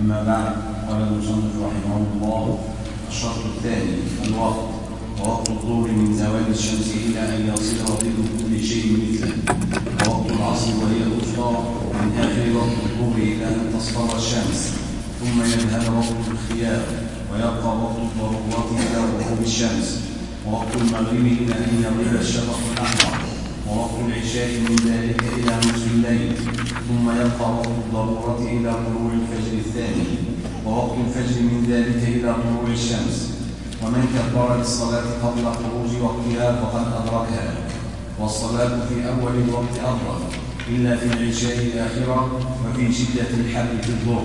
أما بعد، قال المصنف رحمه الله: الشرط الثاني الوقت، ووقت الظهر من زوال الشمس إلى أن يصير ظل كل شيء مثله، ووقت العصر وهي الوسطى من آخر وقت الظهر إلى أن تصفر الشمس، ثم يذهب وقت الخيار ويبقى وقت الضرورة إلى غروب الشمس، ووقت المغرب إلى أن يغيب الشفق الأحمر، ووقت العشاء من ذلك إلى نصف الليل، ثم يبقى وقت الضرورة إلى طلوع الفجر الثاني، ووقت الفجر من ذلك إلى طلوع الشمس. ومن كبر للصلاة قبل خروج وقتها فقد أدركها، والصلاة في أول الوقت أفضل، إلا في العشاء الآخرة وفي شدة الحر في الظهر.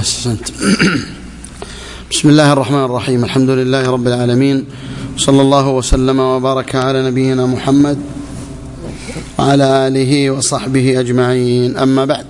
بسم الله الرحمن الرحيم. الحمد لله رب العالمين، صلى الله وسلم وبارك على نبينا محمد وعلى آله وصحبه أجمعين. أما بعد،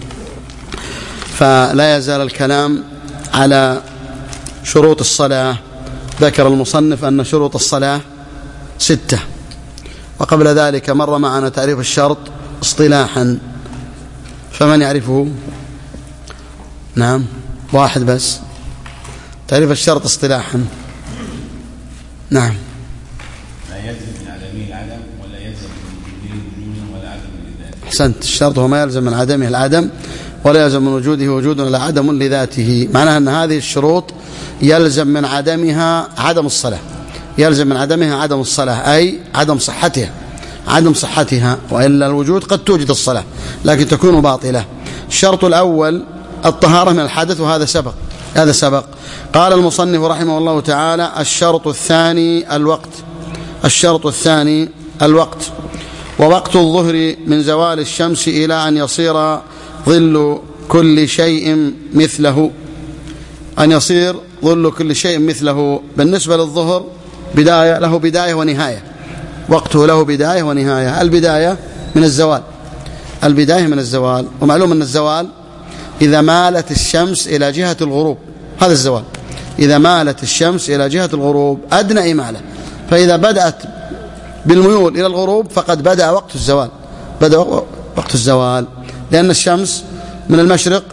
فلا يزال الكلام على شروط الصلاة. ذكر المصنف أن شروط الصلاة 6، وقبل ذلك مر معنا تعريف الشرط اصطلاحا، فمن يعرفه؟ نعم، واحد بس. تعريف الشرط اصطلاحا. نعم. لا يلزم من عدمه العدم، ولا يلزم من وجوده وجود ولا عدم لذاته. أحسنت. الشرط هو ما يلزم من عدمه العدم، ولا يلزم من وجوده وجود ولا عدم لذاته. معناها أن هذه الشروط يلزم من عدمها عدم الصلاة، يلزم من عدمها عدم الصلاة، أي عدم صحتها، عدم صحتها، وإلا الوجود قد توجد الصلاة لكن تكون باطلة. الشرط الأول الطهارة من الحدث، وهذا سبق. قال المصنف رحمه الله تعالى: الشرط الثاني الوقت. الشرط الثاني الوقت، ووقت الظهر من زوال الشمس إلى أن يصير ظل كل شيء مثله. أن يصير ظل كل شيء مثله. بالنسبة للظهر له بداية ونهاية، وقته له بداية ونهاية. البداية من الزوال، ومعلوم أن الزوال إذا مالت الشمس إلى جهة الغروب، هذا الزوال. إذا مالت الشمس إلى جهة الغروب أدنى إمالة، فإذا بدأت بالميول إلى الغروب فقد بدأ وقت الزوال، لأن الشمس من المشرق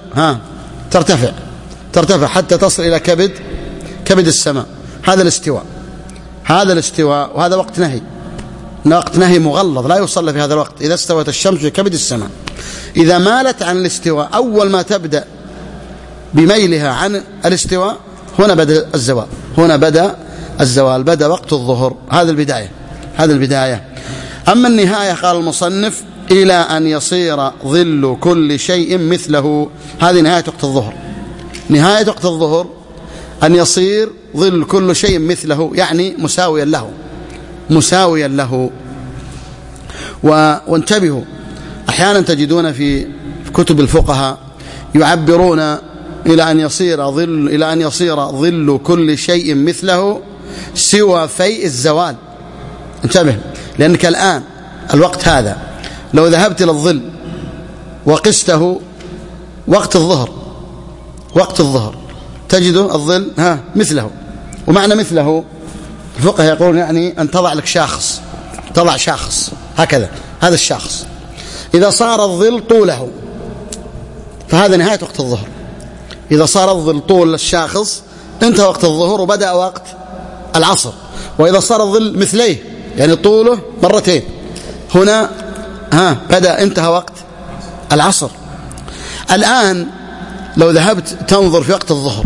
ترتفع حتى تصل إلى كبد السماء. هذا الاستواء، وهذا وقت نهي مغلظ لا يوصل في هذا الوقت إذا استوت الشمس في كبد السماء. إذا مالت عن الاستواء، أول ما تبدأ بميلها عن الاستواء هنا بدأ الزوال، بدأ وقت الظهر. هذا البداية. أما النهاية قال المصنف: إلى أن يصير ظل كل شيء مثله. هذه نهاية وقت الظهر. نهاية وقت الظهر أن يصير ظل كل شيء مثله، يعني مساويا له. وانتبهوا، أحيانا تجدون في كتب الفقهاء يعبرون إلى أن يصير ظل كل شيء مثله سوى فيء الزوال. انتبه، لأنك الآن الوقت هذا لو ذهبت إلى الظل وقسته وقت الظهر تجد الظل مثله. ومعنى مثله الفقهاء يقولون يعني أن تضع لك شاخص هكذا، هذا الشاخص إذا صار الظل طوله فهذا نهاية وقت الظهر. إذا صار الظل طول الشاخص انتهى وقت الظهر وبدأ وقت العصر. وإذا صار الظل مثليه يعني طوله مرتين، هنا انتهى وقت العصر. الآن لو ذهبت تنظر في وقت الظهر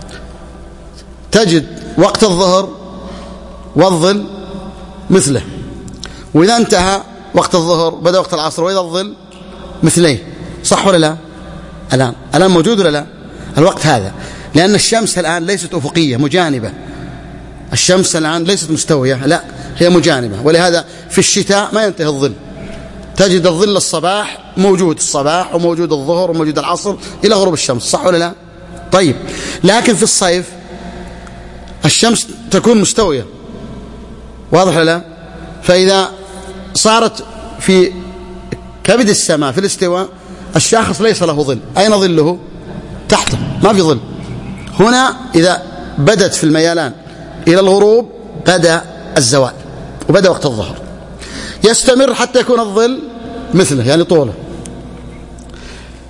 تجد وقت الظهر والظل مثله، وإذا انتهى وقت الظهر بدأ وقت العصر، وإذا الظل مثليه. صح ولا لا؟ الآن موجود ولا لا الوقت هذا؟ لأن الشمس الآن ليست أفقية مجانبة، الشمس الآن ليست مستوية، لا هي مجانبة. ولهذا في الشتاء ما ينتهي الظل، تجد الظل الصباح موجود الصباح، وموجود الظهر، وموجود العصر إلى غروب الشمس. صح ولا لا؟ طيب، لكن في الصيف الشمس تكون مستوية، واضح ولا لا؟ فإذا صارت في كبد السماء في الاستواء الشاخص ليس له ظل. أين ظله؟ تحته، ما في ظل. هنا إذا بدت في الميلان إلى الغروب بدأ الزوال وبدأ وقت الظهر، يستمر حتى يكون الظل مثله يعني طوله.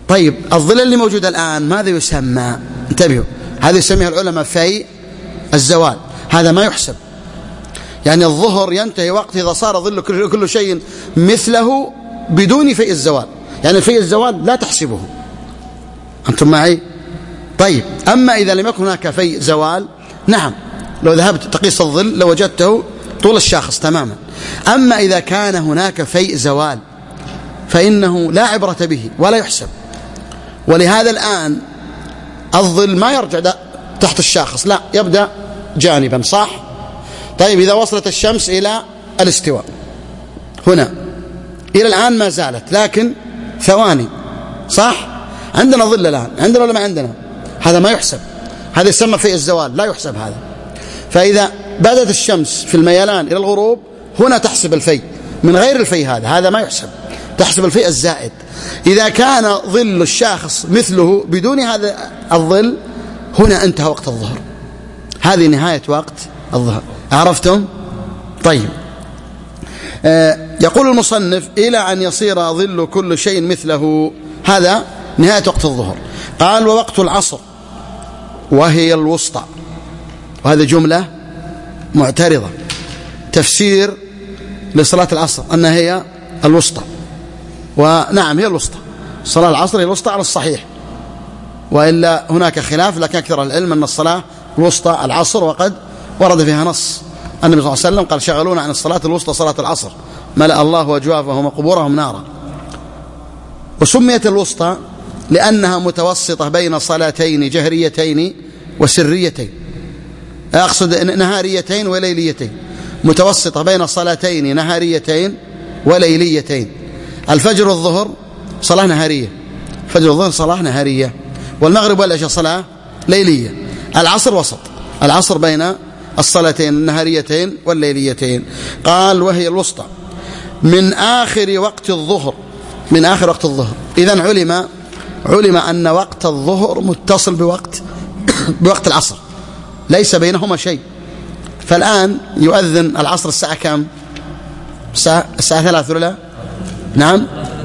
طيب الظل اللي موجود الآن ماذا يسمى؟ انتبهوا، هذا يسميه العلماء فيء الزوال. هذا ما يحسب، يعني الظهر ينتهي وقت إذا صار ظل كل شيء مثله بدون فيء الزوال، يعني فيء الزوال لا تحسبه. أنتم معي؟ طيب أما إذا لم يكن هناك فيء زوال، نعم لو ذهبت تقيس الظل لوجدته طول الشاخص تماما. أما إذا كان هناك فيء زوال فإنه لا عبرة به ولا يحسب. ولهذا الآن الظل ما يرجع تحت الشاخص، لا يبدأ جانبا، صح؟ طيب إذا وصلت الشمس إلى الاستواء هنا إلى الآن ما زالت، لكن ثواني، صح؟ عندنا ظل الآن، عندنا ولا ما عندنا؟ هذا ما يحسب، هذا يسمى فيء الزوال، لا يحسب هذا. فإذا بدأت الشمس في الميلان إلى الغروب هنا تحسب الفيء، من غير الفيء هذا ما يحسب، تحسب الفيء الزائد. إذا كان ظل الشاخص مثله بدون هذا الظل هنا انتهى وقت الظهر، هذه نهاية وقت الظهر. عرفتم؟ طيب يقول المصنف إلى أن يصير ظل كل شيء مثله، هذا نهاية وقت الظهر. قال ووقت العصر وهي الوسطى، وهذه جملة معترضة، تفسير لصلاة العصر أنها هي الوسطى، ونعم هي الوسطى، صلاة العصر هي الوسطى على الصحيح، وإلا هناك خلاف، لكن أكثر العلم أن الصلاة الوسطى العصر، وقد ورد فيها نص النبي صلى الله عليه وسلم قال شغلونا عن الصلاة الوسطى صلاة العصر ملأ الله أجوافهم وقبورهم نارا. وسميت الوسطى لأنها متوسطة بين صلاتين جهريتين وسريتين، أقصد نهاريتين وليليتين، متوسطة بين صلاتين نهاريتين وليليتين. الفجر والظهر صلاة نهارية، الفجر والظهر صلاة نهارية، والمغرب والعشاء صلاة ليلية. العصر وسط، العصر بين الصلاتين النهاريتين والليليتين. قال وهي الوسطى من آخر وقت الظهر، من آخر وقت الظهر. إذن علم أن وقت الظهر متصل بوقت العصر، ليس بينهما شيء. فالآن يؤذن العصر الساعة كم؟ الساعة 3 ولا لا؟ نعم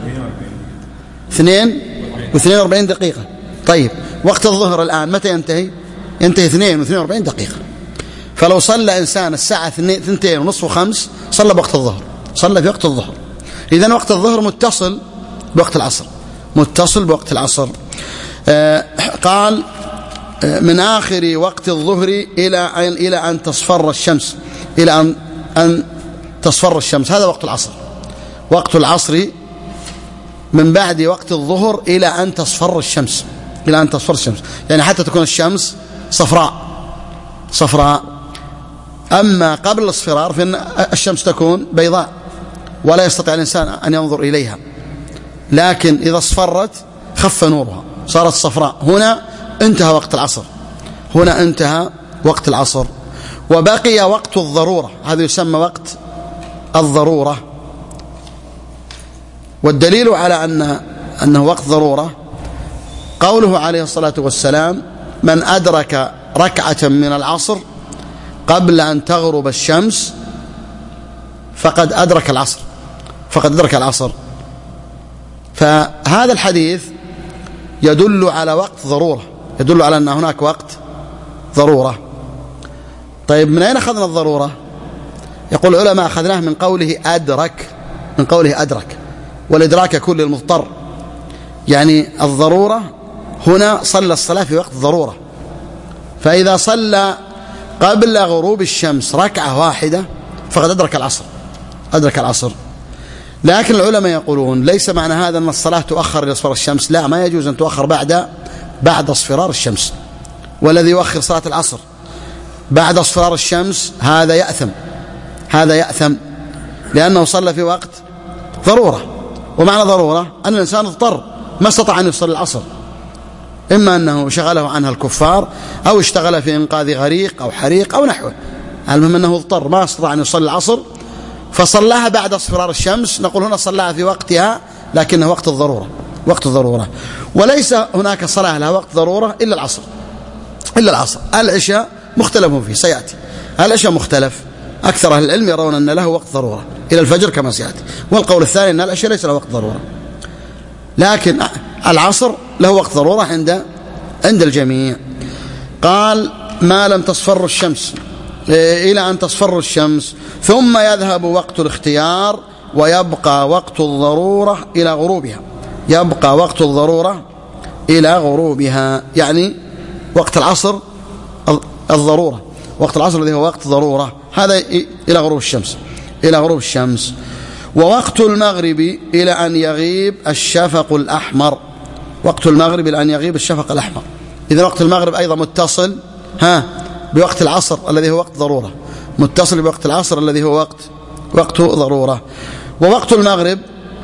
2:42 دقيقة. طيب وقت الظهر الآن متى ينتهي؟ ينتهي 2:42 دقيقة. فلو صلى إنسان الساعة 2:30 و5 صلى بوقت الظهر، صلى في وقت الظهر. إذن وقت الظهر متصل بوقت العصر، متصل بوقت العصر. قال من آخر وقت الظهر إلى أن تصفر الشمس، إلى أن تصفر الشمس، هذا وقت العصر. وقت العصر من بعد وقت الظهر إلى أن تصفر الشمس، إلى أن تصفر الشمس، يعني حتى تكون الشمس صفراء. أما قبل الاصفرار فإن الشمس تكون بيضاء ولا يستطيع الإنسان أن ينظر إليها، لكن إذا اصفرت خف نورها صارت صفراء، هنا انتهى وقت العصر، هنا انتهى وقت العصر. وبقي وقت الضرورة، هذا يسمى وقت الضرورة. والدليل على أنه وقت ضرورة قوله عليه الصلاة والسلام من أدرك ركعة من العصر قبل أن تغرب الشمس فقد أدرك العصر. فهذا الحديث يدل على وقت ضرورة، يدل على أن هناك وقت ضرورة. طيب من أين أخذنا الضرورة؟ يقول العلماء أخذناه من قوله أدرك، والإدراك يكون للمضطر، يعني الضرورة هنا صلى الصلاة في وقت ضرورة، فإذا صلى قبل غروب الشمس ركعة واحدة فقد أدرك العصر. لكن العلماء يقولون ليس معنى هذا أن الصلاة تؤخر إلى اصفرار الشمس، لا، ما يجوز أن تؤخر بعد اصفرار الشمس. والذي يؤخر صلاة العصر بعد اصفرار الشمس هذا يأثم لأنه صلى في وقت ضرورة. ومعنى ضرورة أن الإنسان اضطر ما استطاع أن يصلي العصر، إما أنه شغله عنها الكفار أو اشتغل في إنقاذ غريق أو حريق أو نحوه، المهم أنه اضطر ما استطاع أن يصلي العصر فصلاها بعد اصفرار الشمس. نقول هنا صلاها في وقتها لكنه وقت الضرورة. وليس هناك صلاة لها وقت ضرورة إلا العصر. العشاء مختلف فيه، سيأتي العشاء مختلف، أكثر أهل العلم يرون أن له وقت ضرورة إلى الفجر كما سيأتي، والقول الثاني أن العشاء ليس له وقت ضرورة. لكن العصر له وقت ضرورة عند الجميع. قال ما لم تصفر الشمس، إلى أن تصفر الشمس، ثم يذهب وقت الاختيار ويبقى وقت الضرورة إلى غروبها. يبقى وقت الضرورة إلى غروبها، يعني وقت العصر الضرورة، وقت العصر الذي هو وقت ضرورة، هذا إلى غروب الشمس، إلى غروب الشمس. ووقت المغرب إلى أن يغيب الشفق الأحمر. وقت المغرب إلى أن يغيب الشفق الأحمر. إذا وقت المغرب أيضا متصل بوقت العصر الذي هو وقت ضرورة، متصل بوقت العصر الذي هو وقت ضرورة. ووقت المغرب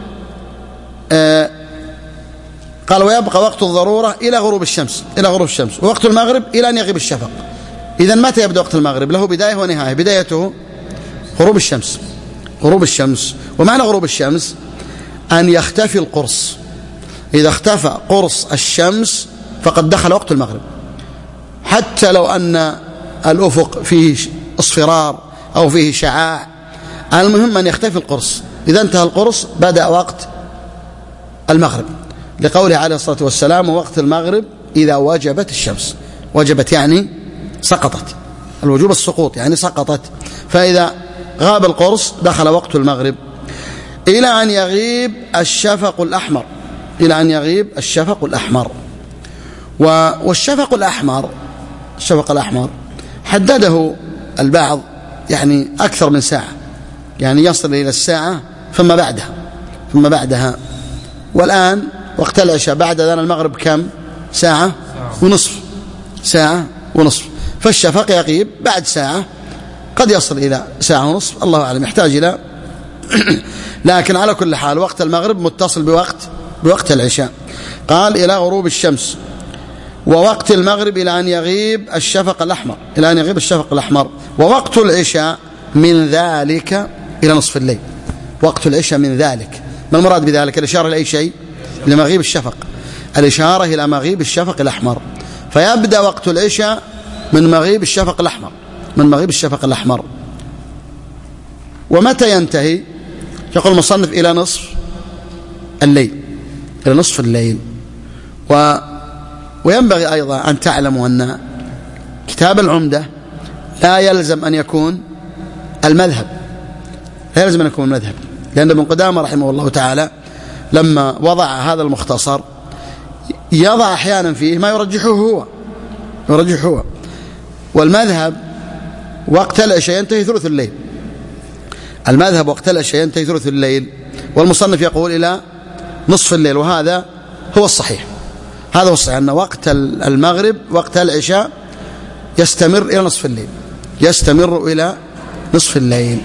قال ويبقى وقت الضرورة إلى غروب الشمس، إلى غروب الشمس. ووقت المغرب إلى أن يغيب الشفق. إذا متى يبدأ وقت المغرب؟ له بداية ونهاية. بدايته غروب الشمس، غروب الشمس. ومعنى غروب الشمس أن يختفي القرص. إذا اختفى قرص الشمس فقد دخل وقت المغرب، حتى لو أن الأفق فيه اصفرار أو فيه شعاع، المهم أن يختفي القرص. إذا انتهى القرص بدأ وقت المغرب، لقوله عليه الصلاة والسلام ووقت المغرب إذا وجبت الشمس. وجبت يعني سقطت، الوجوب السقوط يعني سقطت. فإذا غاب القرص دخل وقت المغرب إلى أن يغيب الشفق الأحمر، إلى أن يغيب الشفق الأحمر. والشفق الأحمر، الشفق الأحمر حدده البعض يعني أكثر من ساعة، يعني يصل إلى الساعة ثم بعدها. والآن وقت العشاء بعد أذان المغرب كم؟ ساعة ونصف. فالشفق يغيب بعد ساعة، قد يصل إلى ساعة ونصف، الله أعلم، يحتاج إلى لكن على كل حال وقت المغرب متصل بوقت العشاء. قال إلى غروب الشمس. ووقت المغرب إلى أن يغيب الشفق الأحمر، إلى أن يغيب الشفق الأحمر. ووقت العشاء من ذلك إلى نصف الليل. وقت العشاء من ذلك، ما المراد بذلك؟ الإشارة إلى أي شيء؟ إلى مغيب الشفق، الإشارة إلى مغيب الشفق الأحمر. فيبدأ وقت العشاء من مغيب الشفق الأحمر، من مغيب الشفق الأحمر. ومتى ينتهي؟ يقول المصنف إلى نصف الليل، إلى نصف الليل. وينبغي أيضا أن تعلموا أن كتاب العمدة لا يلزم أن يكون المذهب، لا يلزم أن يكون المذهب، لأن ابن قدامة رحمه الله تعالى لما وضع هذا المختصر يضع أحيانا فيه ما يرجحه هو. والمذهب وقت العشاء ينتهي ثلث الليل، المذهب وقت العشاء ينتهي ثلث الليل، والمصنف يقول إلى نصف الليل. وهذا هو الصحيح، هذا هو الصحيح، أن وقت المغرب وقت العشاء يستمر إلى نصف الليل، يستمر إلى نصف الليل،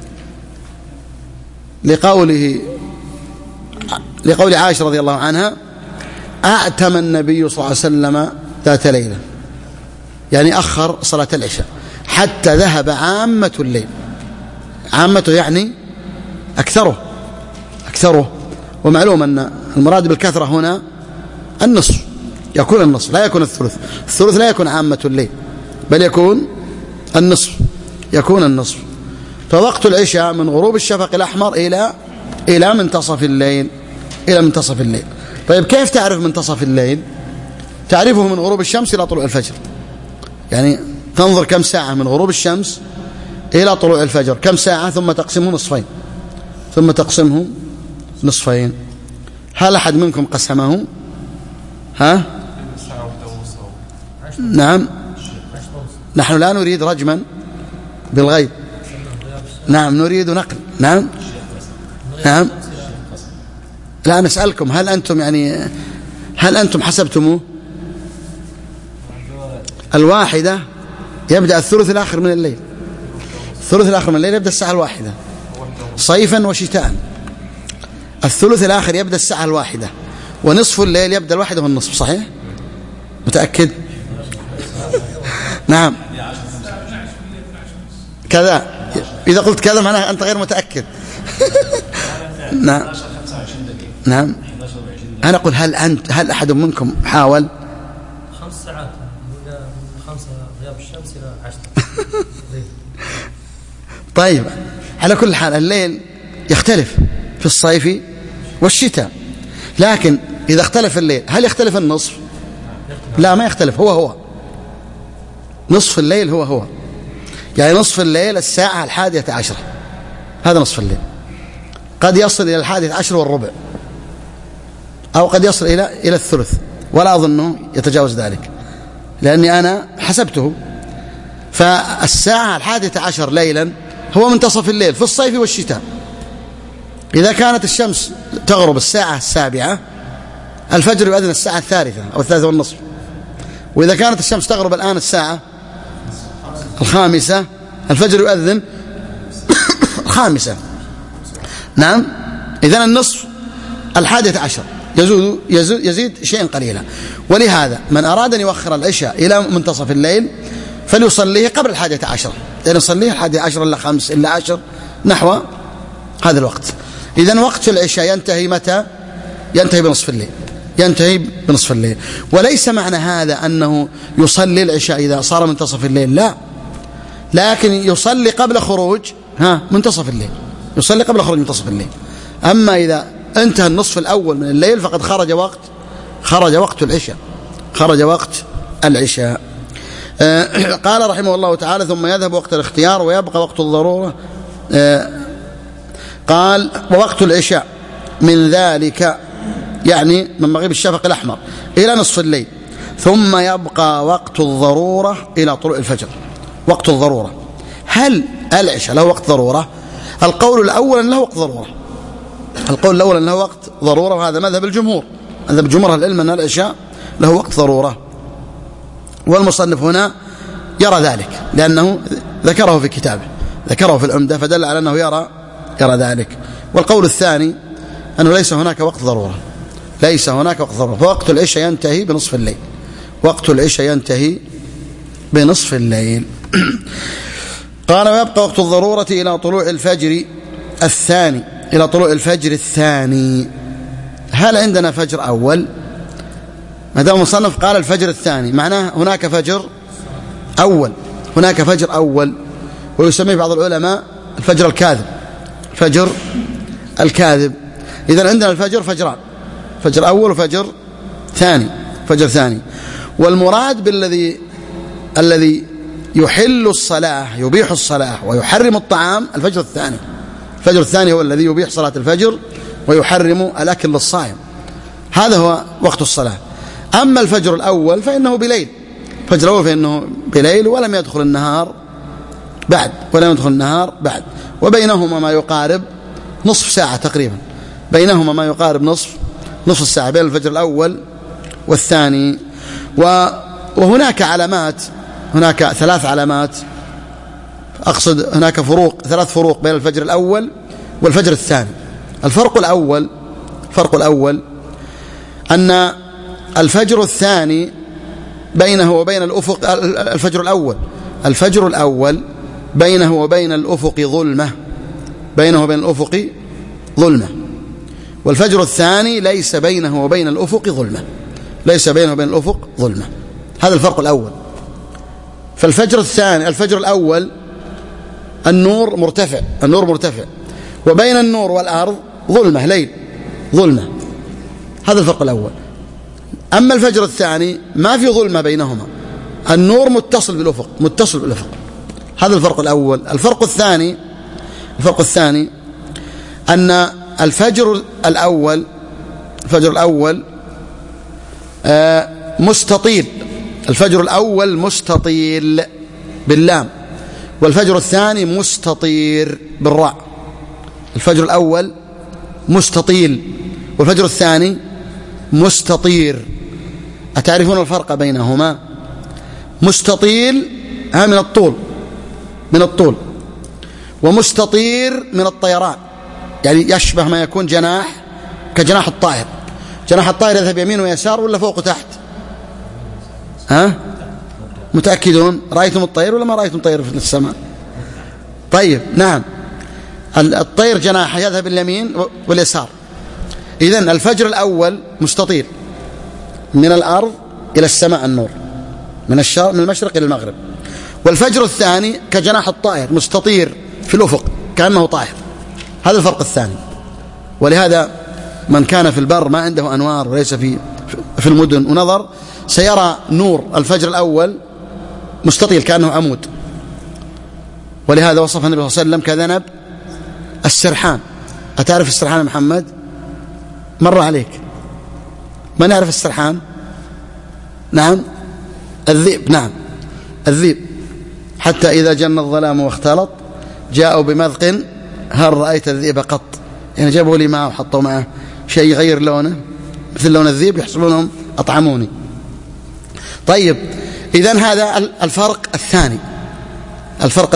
لقول عائشة رضي الله عنها أعتم النبي صلى الله عليه وسلم ذات ليلة، يعني أخر صلاة العشاء حتى ذهب عامة الليل. عامته يعني أكثره. ومعلوم أن المراد بالكثرة هنا النصف، يكون النصف لا يكون الثلث لا يكون عامة الليل، بل يكون النصف. فوقت العشاء من غروب الشفق الأحمر إلى منتصف الليل، طيب كيف تعرف منتصف الليل؟ تعرفه من غروب الشمس إلى طلوع الفجر، يعني تنظر كم ساعة من غروب الشمس إلى طلوع الفجر، كم ساعة، ثم تقسمه نصفين. هل أحد منكم قسمه؟ نعم، نحن لا نريد رجما بالغيب، نعم نريد نقل. نعم لا، نسألكم هل أنتم حسبتموه؟ الواحدة يبدأ الثلث الآخر من الليل، يبدأ الساعة 1 صيفا وشتاء. الثلث الآخر يبدأ الساعة 1، ونصف الليل يبدأ 1:30، صحيح؟ متأكد؟ نعم كذا، إذا قلت كذا معناه أنت غير متأكد. نعم أنا أقول هل أحد منكم حاول؟ 5 ساعات، من 5 غياب الشمس إلى 10. طيب على كل حال الليل يختلف في الصيف والشتاء، لكن إذا اختلف الليل هل يختلف النصف؟ لا ما يختلف، هو نصف الليل هو يعني نصف الليل الساعة 11، هذا نصف الليل. قد يصل إلى 11:15 أو قد يصل إلى الثلث، ولا أظنه يتجاوز ذلك لأني أنا حسبته. فالساعة 11 ليلا هو منتصف الليل في الصيف والشتاء. إذا كانت الشمس تغرب الساعة 7 الفجر يؤذن الساعة 3 أو 3:30. وإذا كانت الشمس تغرب الآن الساعة 5 الفجر يؤذن 5. نعم، إذن النصف 11 يزيد شيئا قليلا. ولهذا من أراد أن يؤخر العشاء إلى منتصف الليل فليصليه قبل 11، لأن يصليه 11 إلا 5 إلا 10 نحو هذا الوقت. إذن وقت العشاء ينتهي متى؟ ينتهي بنصف الليل. وليس معنى هذا أنه يصلي العشاء إذا صار منتصف الليل، لا، لكن يصلي قبل خروج منتصف الليل، يصلي قبل خروج منتصف الليل. أما إذا انتهى النصف الأول من الليل فقد خرج وقت العشاء. قال رحمه الله تعالى: ثم يذهب وقت الاختيار ويبقى وقت الضرورة. قال: ووقت العشاء من ذلك يعني من مغيب الشفق الأحمر إلى نصف الليل، ثم يبقى وقت الضرورة إلى طلوع الفجر. وقت الضرورة، هل العشاء له وقت ضرورة؟ القول الأول أنه وقت ضرورة، وهذا مذهب الجمهور. مذهب جمهور العلم أن العشاء له وقت ضرورة، والمصنف هنا يرى ذلك لأنه ذكره في كتابه، ذكره في العمدة، فدل على أنه يرى ذلك. والقول الثاني أنه ليس هناك وقت ضرورة، فوقت العشاء ينتهي بنصف الليل. قال: ويبقى وقت الضرورة إلى طلوع الفجر الثاني. هل عندنا فجر أول؟ ما دام المصنف قال الفجر الثاني معناه هناك فجر أول، ويسميه بعض العلماء الفجر الكاذب. إذن عندنا الفجر فجران: فجر أول وفجر ثاني. والمراد بالذي يبيح الصلاة ويحرم الطعام الفجر الثاني هو الذي يبيح صلاة الفجر ويحرم الأكل للصائم، هذا هو وقت الصلاة. أما الفجر الأول فإنه بليل ولم يدخل النهار بعد، وبينهما ما يقارب نصف ساعة تقريبا، نصف الساعة بين الفجر الأول والثاني. وهناك علامات، هناك 3 علامات، أقصد هناك 3 فروق بين الفجر الأول والفجر الثاني. الفرق الأول أن الفجر الثاني بينه وبين الأفق الفجر الأول بينه وبين الأفق ظلمة، والفجر الثاني ليس بينه وبين الأفق ظلمة. هذا الفرق الأول. فالفجر الثاني، الفجر الأول النور مرتفع، وبين النور والأرض ليل ظلمة. هذا الفرق الأول. أما الفجر الثاني ما في ظلمة بينهما، النور متصل بالأفق. هذا الفرق الأول. الفرق الثاني أن الفجر الأول مستطيل، الفجر الأول مستطيل باللام، والفجر الثاني مستطير بالراء. الفجر الأول مستطيل والفجر الثاني مستطير. أتعرفون الفرق بينهما؟ مستطيل من الطول، ومستطير من الطيران، يعني يشبه ما يكون كجناح الطائر. جناح الطائر يذهب يمين ويسار ولا فوق وتحت؟ متأكدون؟ رأيتم الطير ولا ما رأيتم طير في السماء؟ طيب، نعم، الطير جناح يذهب اليمين واليسار. إذن الفجر الأول مستطيل من الأرض إلى السماء، النور من المشرق إلى المغرب. والفجر الثاني كجناح الطائر مستطير في الأفق كأنه طائر. هذا الفرق الثاني. ولهذا من كان في البر ما عنده أنوار وليس في المدن ونظر سيرى نور الفجر الأول مستطيل كأنه عمود، ولهذا وصف النبي صلى الله عليه وسلم كذنب السرحان. أتعرف السرحان يا محمد؟ مر عليك. من يعرف السرحان؟ نعم الذئب. نعم الذئب. حتى إذا جن الظلام واختلط جاءوا بمذق هل رأيت الذئب قط؟ يعني جابوا لي معه وحطوا معه شيء يغير لونه مثل لون الذئب يحسبونهم أطعموني. طيب إذن هذا الفرق الثاني. الفرق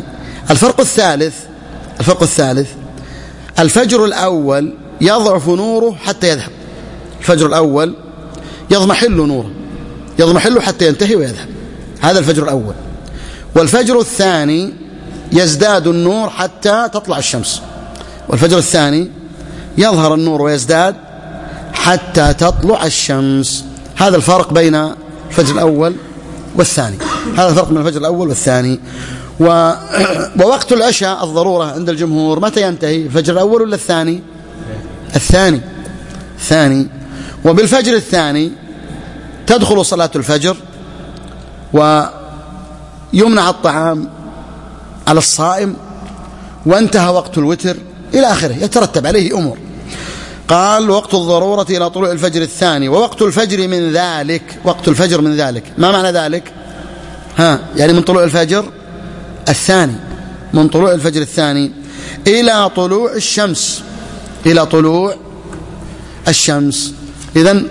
الثالث الفجر الأول يضعف نوره حتى يذهب. الفجر الأول يضمحل نوره، يضمحل حتى ينتهي ويذهب. هذا الفجر الأول. والفجر الثاني يزداد النور حتى تطلع الشمس. والفجر الثاني يظهر النور ويزداد حتى تطلع الشمس. هذا الفرق بين الفجر الأول والثاني. هذا الفرق بين الفجر الأول والثاني. ووقت العشاء الضرورة عند الجمهور متى ينتهي؟ الفجر الأول ولا الثاني؟ الثاني. وبالفجر الثاني تدخل صلاة الفجر ويمنع الطعام على الصائم وانتهى وقت الوتر إلى آخره، يترتب عليه أمور. قال وقت الضرورة إلى طلوع الفجر الثاني. ووقت الفجر من ذلك. وقت الفجر من ذلك ما معنى ذلك؟ يعني من طلوع الفجر الثاني، من طلوع الفجر الثاني إلى طلوع الشمس، إلى طلوع الشمس. إذن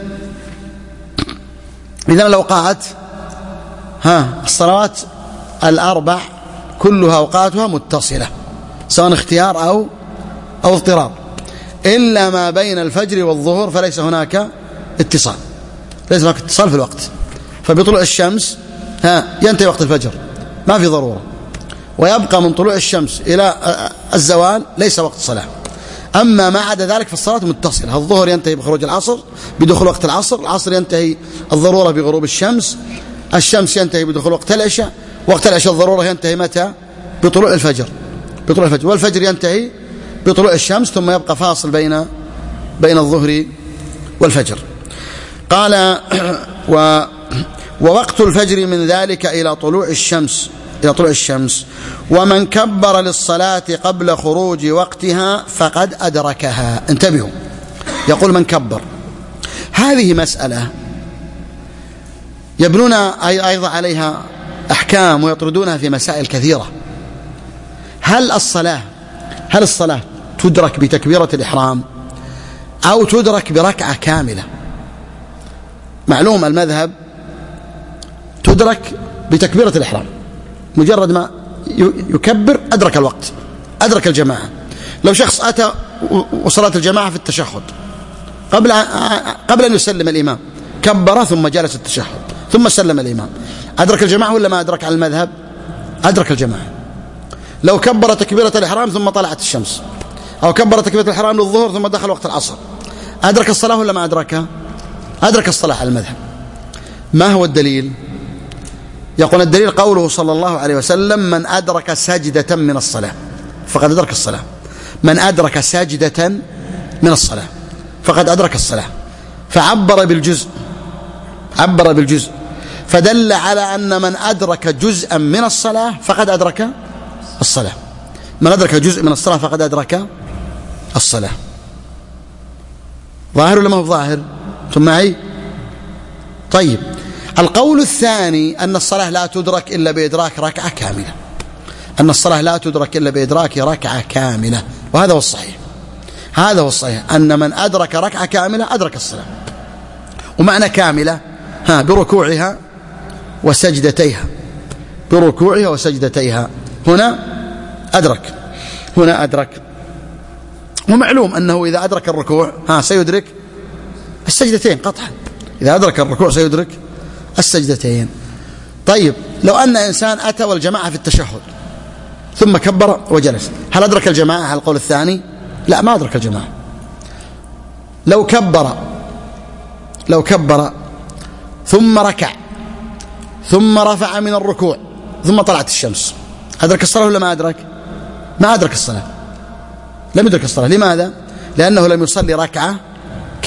الأوقات الصلوات الأربع كلها أوقاتها متصلة سواء اختيار أو اضطرار، إلا ما بين الفجر والظهر فليس هناك اتصال، ليس هناك اتصال في الوقت. فبطلوع الشمس ينتهي وقت الفجر ما في ضرورة، ويبقى من طلوع الشمس إلى الزوال ليس وقت صلاة. أما ما عدا ذلك فالصلاة متصلة. الظهر ينتهي بخروج العصر بدخول وقت العصر، العصر ينتهي الضرورة بغروب الشمس، الشمس ينتهي بدخول وقت العشاء، وقت العشاء الضرورة ينتهي متى؟ بطلوع الفجر. والفجر ينتهي بطلوع الشمس، ثم يبقى فاصل بين الظهر والفجر. قال ووقت الفجر من ذلك إلى طلوع الشمس. ومن كبر للصلاة قبل خروج وقتها فقد أدركها. انتبهوا، يقول من كبر. هذه مسألة يبنون أيضا عليها أحكام ويطردونها في مسائل كثيرة. هل الصلاة تدرك بتكبيرة الإحرام أو تدرك بركعة كاملة؟ معلوم المذهب تدرك بتكبيرة الإحرام، مجرد ما يكبر أدرك الوقت، أدرك الجماعة. لو شخص أتى وصلاة الجماعة في التشهد قبل أن يسلم الإمام كبر ثم جلس التشهد ثم سلم الإمام، أدرك الجماعة ولا ما أدرك على المذهب؟ أدرك الجماعة. لو كبر تكبيرة الإحرام ثم طلعت الشمس، أو كبر تكبيرة الإحرام للظهر ثم دخل وقت العصر، أدرك الصلاة ولا ما أدركها؟ أدرك الصلاة على المذهب. ما هو الدليل؟ يقول الدليل قوله صلى الله عليه وسلم من أدرك سجدة من الصلاة فقد أدرك الصلاة. من أدرك سجدة من الصلاة فقد أدرك الصلاة. فعبر بالجزء فدل على أن من أدرك جزءا من الصلاة فقد أدرك الصلاة. من أدرك جزء من الصلاة فقد أدرك الصلاة. ظاهر ولا ما هو ظاهر؟ ثم معي. طيب، القول الثاني أن الصلاة لا تدرك إلا بإدراك ركعة كاملة. أن الصلاة لا تدرك إلا بإدراك ركعة كاملة، وهذا هو الصحيح. هذا هو الصحيح، أن من أدرك ركعة كاملة أدرك الصلاة. ومعنى كاملة بركوعها وسجدتيها، بركوعها وسجدتيها. هنا أدرك. ومعلوم أنه إذا أدرك الركوع سيدرك السجدتين قطعا. إذا أدرك الركوع سيدرك السجدتين. طيب، لو أن إنسان أتى والجماعة في التشهد ثم كبر وجلس، هل أدرك الجماعة على القول الثاني؟ لا، ما أدرك الجماعة. لو كبر ثم ركع ثم رفع من الركوع ثم طلعت الشمس، أدرك الصلاة ولا ما أدرك؟ ما أدرك الصلاة، لم يدرك الصلاة. لماذا؟ لأنه لم يصلي ركعة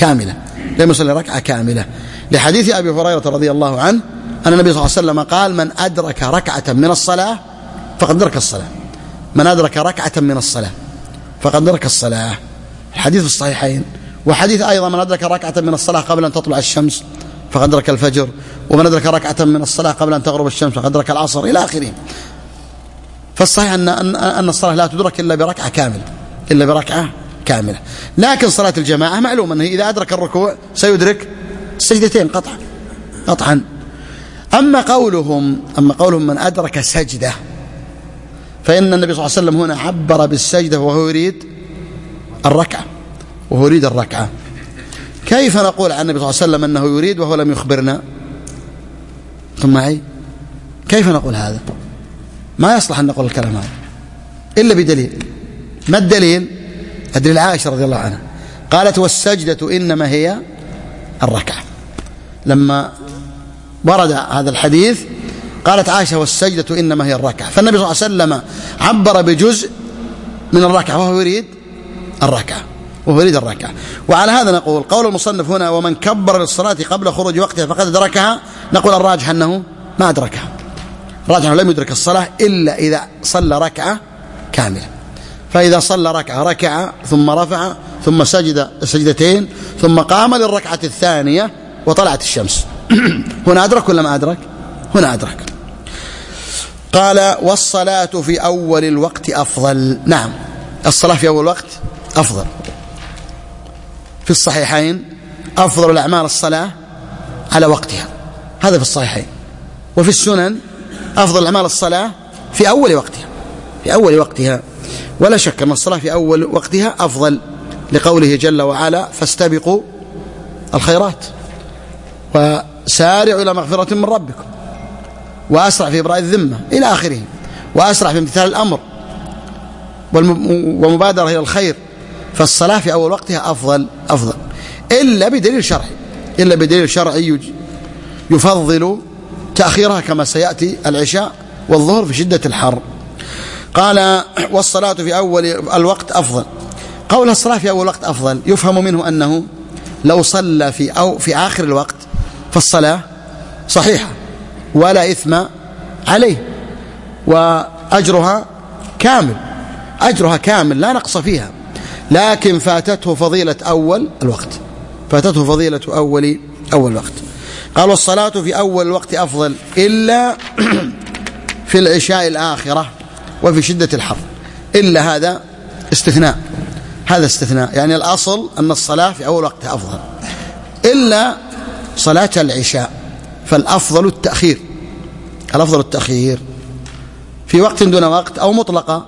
كاملة، لم يصلي ركعة كاملة، لحديث أبي هريرة رضي الله عنه أن النبي صلى الله عليه وسلم قال: من أدرك ركعة من الصلاة فقد أدرك الصلاة. من أدرك ركعة من الصلاة فقد أدرك الصلاة. الحديث في الصحيحين. وحديث أيضا: من أدرك ركعة من الصلاة قبل أن تطلع الشمس فقد أدرك الفجر، ومن أدرك ركعة من الصلاة قبل أن تغرب الشمس فقد أدرك العصر، إلى آخره. فالصحيح أن الصلاة لا تدرك إلا بركعة كاملة، إلا بركعة كاملة. لكن صلاة الجماعة معلوم أنه إذا أدرك الركوع سيدرك السجدتين قطعا. أما قولهم من أدرك سجدة، فإن النبي صلى الله عليه وسلم هنا عبر بالسجدة وهو يريد الركعة. كيف نقول عن النبي صلى الله عليه وسلم أنه يريد وهو لم يخبرنا؟ ثم معي، كيف نقول هذا؟ ما يصلح أن نقول الكلام هذا إلا بدليل. ما الدليل؟ الدليل عائشة رضي الله عنها قالت: والسجدة إنما هي الركعة. لما ورد هذا الحديث قالت عائشة: والسجدة إنما هي الركعة. فالنبي صلى الله عليه وسلم عبر بجزء من الركعة وهو يريد الركعة. وعلى هذا نقول قول المصنف هنا: ومن كبر للصلاة قبل خروج وقتها فقد أدركها، نقول الراجح أنه ما أدركها، الراجح أنه لم يدرك الصلاة إلا إذا صلى ركعة كاملة. فإذا صلى ركعة ركع ثم رفع ثم سجد سجدتين ثم قام للركعة الثانية وطلعت الشمس، هنا أدرك ولا ما أدرك؟ هنا أدرك. قال: والصلاة في أول الوقت أفضل. نعم، الصلاة في أول الوقت أفضل. في الصحيحين: أفضل الأعمال الصلاة على وقتها، هذا في الصحيحين. وفي السنن: أفضل الأعمال الصلاة في أول وقتها. ولا شك أن الصلاة في أول وقتها أفضل، لقوله جل وعلا: فاستبقوا الخيرات وسارعوا إلى مغفرة من ربكم وأسرع في إبراء الذمة، إلى آخره، وأسرع في امتثال الأمر ومبادرة إلى الخير. فالصلاة في أول وقتها أفضل إلا بدليل شرعي يفضل تأخيرها، كما سيأتي العشاء والظهر في شدة الحر. قال: والصلاة في أول الوقت أفضل. قول الصلاة في أول الوقت أفضل يفهم منه أنه لو صلى في آخر الوقت فالصلاة صحيحة ولا إثم عليه، وأجرها كامل لا نقص فيها، لكن فاتته فضيلة أول الوقت. قال: والصلاة في أول الوقت أفضل إلا في العشاء الآخرة وفي شدة الحر. إلا هذا استثناء، يعني الأصل أن الصلاة في أول وقت أفضل، إلا صلاة العشاء فالأفضل التأخير في وقت دون وقت أو مطلقة.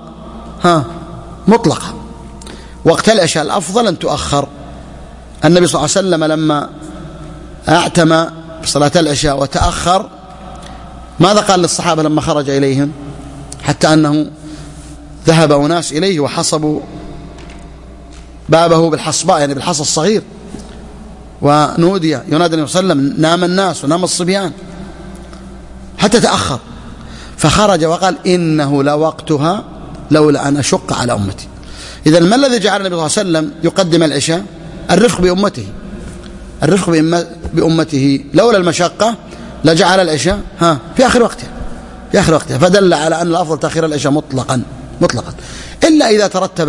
وقت العشاء الأفضل أن تؤخر. النبي صلى الله عليه وسلم لما أعتم بصلاة العشاء وتأخر، ماذا قال للصحابة لما خرج إليهم؟ حتى أنه ذهب أناس إليه وحصبوا بابه بالحصباء، يعني بالحصى الصغير، ونودي ينادي النبي صلى الله عليه وسلم: نام الناس ونام الصبيان، حتى تأخر. فخرج وقال: إنه لوقتها لولا أن أشق على أمتي. إذا ما الذي جعل النبي صلى الله عليه وسلم يقدم العشاء؟ الرفق بأمته. لولا المشقة لجعل العشاء في آخر وقتها، فدل على أن الأفضل تأخير العشاء مطلقا، إلا إذا ترتب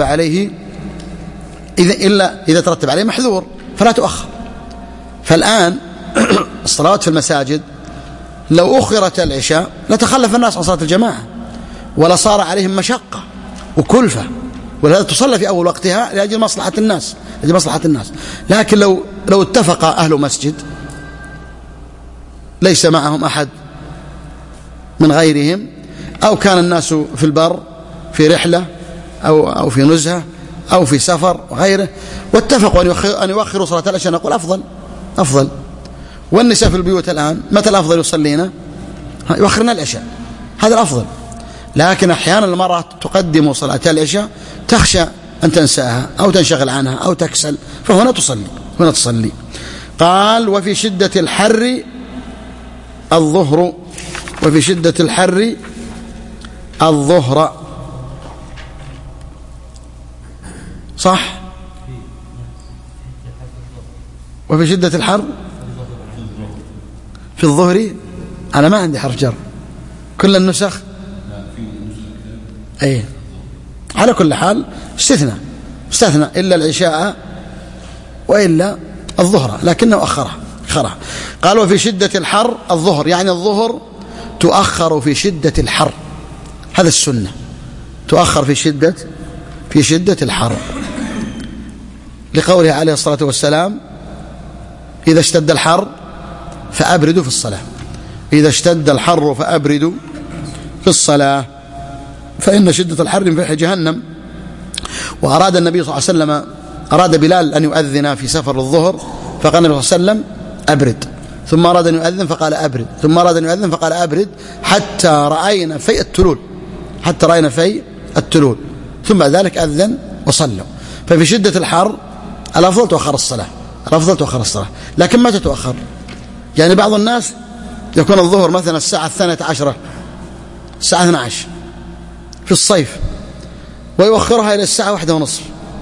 عليه محذور فلا تؤخر. فالآن الصلوات في المساجد لو أخرت العشاء لتخلف الناس عن صلاة الجماعة ولصار عليهم مشقة وكلفة، ولهذا تصلى في أول وقتها لأجل مصلحة الناس. لكن لو اتفق أهل مسجد ليس معهم أحد من غيرهم، أو كان الناس في البر في رحلة أو في نزهة أو في سفر وغيره، واتفقوا أن يؤخروا صلاة العشاء، نقول أفضل. والنساء في البيوت الآن متى الأفضل يصلين؟ يؤخرن العشاء، هذا الأفضل. لكن أحيانا المرأة تقدم صلاة العشاء تخشى أن تنساها أو تنشغل عنها أو تكسل، فهنا تصلي. قال: وفي شدة الحر الظهر. صح؟ وفي شدة الحر في الظهر. أنا ما عندي حرف جر، كل النسخ أي على كل حال استثنى إلا العشاء وإلا الظهر، لكنه أخرها. قال وفي شدة الحر الظهر، يعني الظهر تؤخر في شدة الحر، هذا السنة، تؤخر في شدة الحر، لقوله عليه الصلاة والسلام إذا اشتد الحر فأبردوا في الصلاة، إذا اشتد الحر فأبردوا في الصلاة فإن شدة الحر من فيح جهنم. وأراد النبي صلى الله عليه وسلم، أراد بلال أن يؤذن في سفر الظهر، فقال النبي صلى الله عليه وسلم أبرد، ثم أراد أن يؤذن فقال أبرد، ثم أراد أن يؤذن فقال أبرد، حتى رأينا في التلول، ثم بعد ذلك أذن وصلوا. ففي شدة الحر الأفضل تؤخر الصلاة، لكن متى تؤخر؟ يعني بعض الناس يكون الظهر مثلا الساعة 12 الساعة 12 في الصيف، ويؤخرها إلى الساعة 1:30،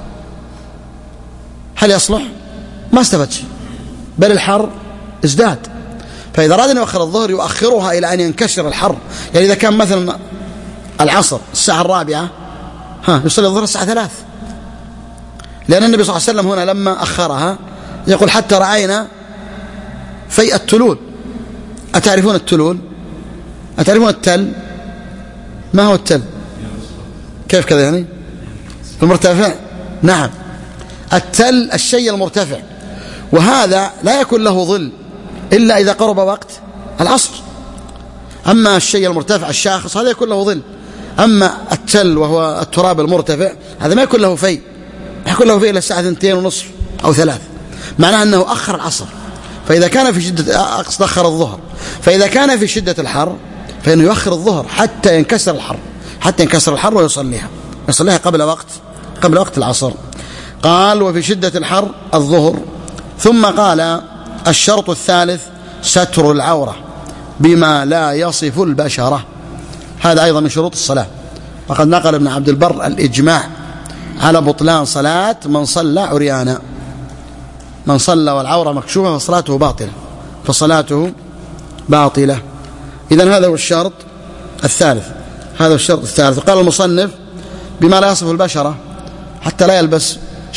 هل يصلح؟ ما استفدش، بل الحر ازداد. فإذا أراد أن يؤخر الظهر يؤخرها إلى أن ينكسر الحر. يعني إذا كان مثلا العصر الساعة 4 يصلي الظهر الساعة 3، لأن النبي صلى الله عليه وسلم هنا لما أخرها يقول حتى رأينا في التلول. أتعرفون التلول؟ أتعرفون التل؟ ما هو التل؟ كيف كذا يعني؟ المرتفع؟ نعم، التل الشيء المرتفع، وهذا لا يكون له ظل إلا إذا قرب وقت العصر. أما الشيء المرتفع الشاخص هذا يكون له ظل، أما التل وهو التراب المرتفع هذا ما يكون له في، إلى الساعة 2:30 أو 3، معناه أنه أخر العصر. فإذا كان في شدة أخر الظهر، فإذا كان في شدة الحر فإنه يؤخر الظهر حتى ينكسر الحر ويصليها قبل وقت العصر. قال وفي شدة الحر الظهر. ثم قال الشرط الثالث ستر العورة بما لا يصف البشرة، هذا أيضا من شروط الصلاة. وقد نقل ابن عبد البر الإجماع على بطلان صلاة من صلى عريانا، من صلى والعورة مكشوفة فصلاته باطلة. إذن هذا هو الشرط الثالث. قال المصنف بما لا يصف البشرة، حتى لا يلبس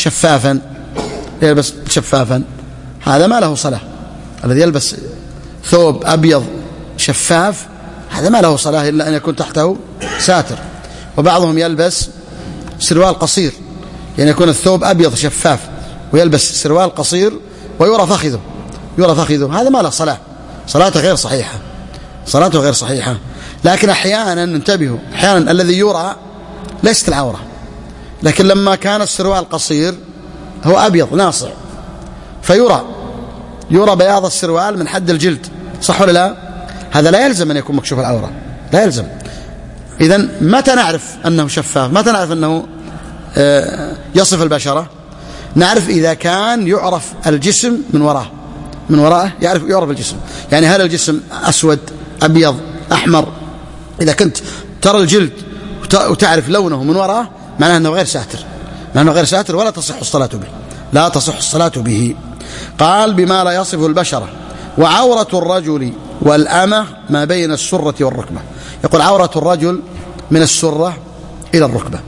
شفافا، هذا ما له صلاة. الذي يلبس ثوب أبيض شفاف هذا ما له صلاة إلا أن يكون تحته ساتر. وبعضهم يلبس سروال قصير، يعني يكون الثوب أبيض شفاف ويلبس سروال قصير ويرى فخذه، هذا ما له صلاة، صلاته غير صحيحة. لكن أحيانا انتبهوا، أحيانا الذي يرى ليست العورة، لكن لما كان السروال قصير هو أبيض ناصع، فيرى بياض السروال من حد الجلد، صح ولا لا؟ هذا لا يلزم أن يكون مكشوف العورة، لا يلزم. إذن متى نعرف أنه شفاف؟ متى نعرف أنه يصف البشرة؟ نعرف إذا كان يعرف الجسم من وراءه يعرف الجسم. يعني هل الجسم أسود أبيض أحمر؟ إذا كنت ترى الجلد وتعرف لونه من وراءه معناه أنه غير ساتر ولا تصح الصلاة به. قال بما لا يصف البشرة. وعورة الرجل والأمة ما بين السرة والركبة، يقول عورة الرجل من السرة إلى الركبة.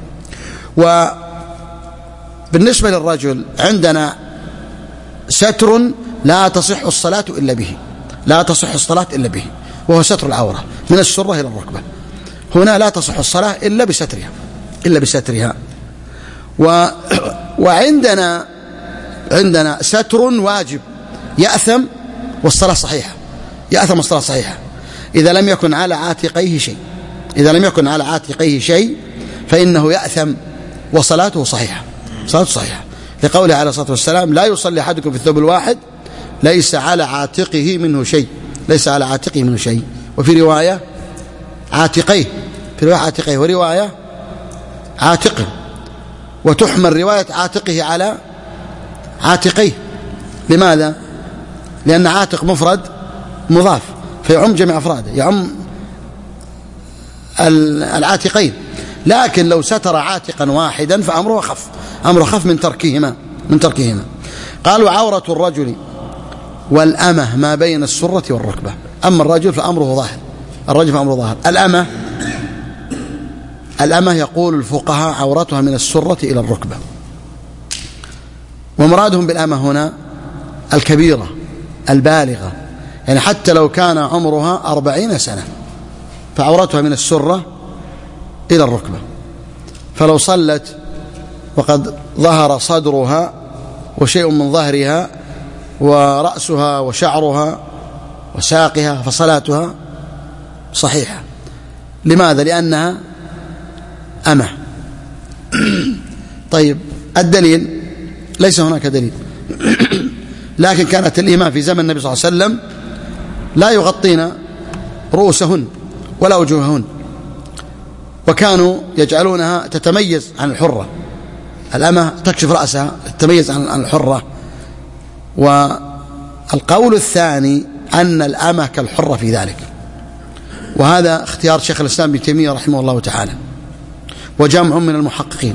وبالنسبة للرجل عندنا ستر لا تصح الصلاة إلا به، وهو ستر العورة من السرة إلى الركبة. هنا لا تصح الصلاة إلا بسترها. وعندنا ستر واجب يأثم والصلاة صحيحة، إذا لم يكن على عاتقيه شيء فإنه يأثم وصلاته صحيحة. لقوله عليه الصلاة والسلام لا يصلي أحدكم في الثوب الواحد ليس على عاتقه منه شيء. وفي رواية عاتقيه، ورواية عاتقه، وتحمل رواية عاتقه على عاتقيه. لماذا؟ لأن عاتق مفرد مضاف فيعم جميع أفراده، يعم العاتقين. لكن لو ستر عاتقا واحدا فأمره خف من تركهما. قالوا عورة الرجل والأمة ما بين السرة والركبة. أما الرجل فأمره ظاهر، الرجل فأمره ظاهر. الأمة يقول الفقهاء عورتها من السرة إلى الركبة، ومرادهم بالأمة هنا الكبيرة البالغة، يعني حتى لو كان عمرها 40 سنة فعورتها من السرة إلى الركبة. فلو صلت وقد ظهر صدرها وشيء من ظهرها ورأسها وشعرها وساقها فصلاتها صحيحة. لماذا؟ لأنها أمة. طيب الدليل ليس هناك دليل، لكن كانت الإمام في زمن النبي صلى الله عليه وسلم لا يغطين رؤوسهن ولا وجوههن، وكانوا يجعلونها تتميز عن الحرة. الأمة تكشف رأسها تتميز عن الحرة. والقول الثاني أن الأمة كالحرة في ذلك، وهذا اختيار شيخ الإسلام ابن تيمية رحمه الله تعالى وجمع من المحققين.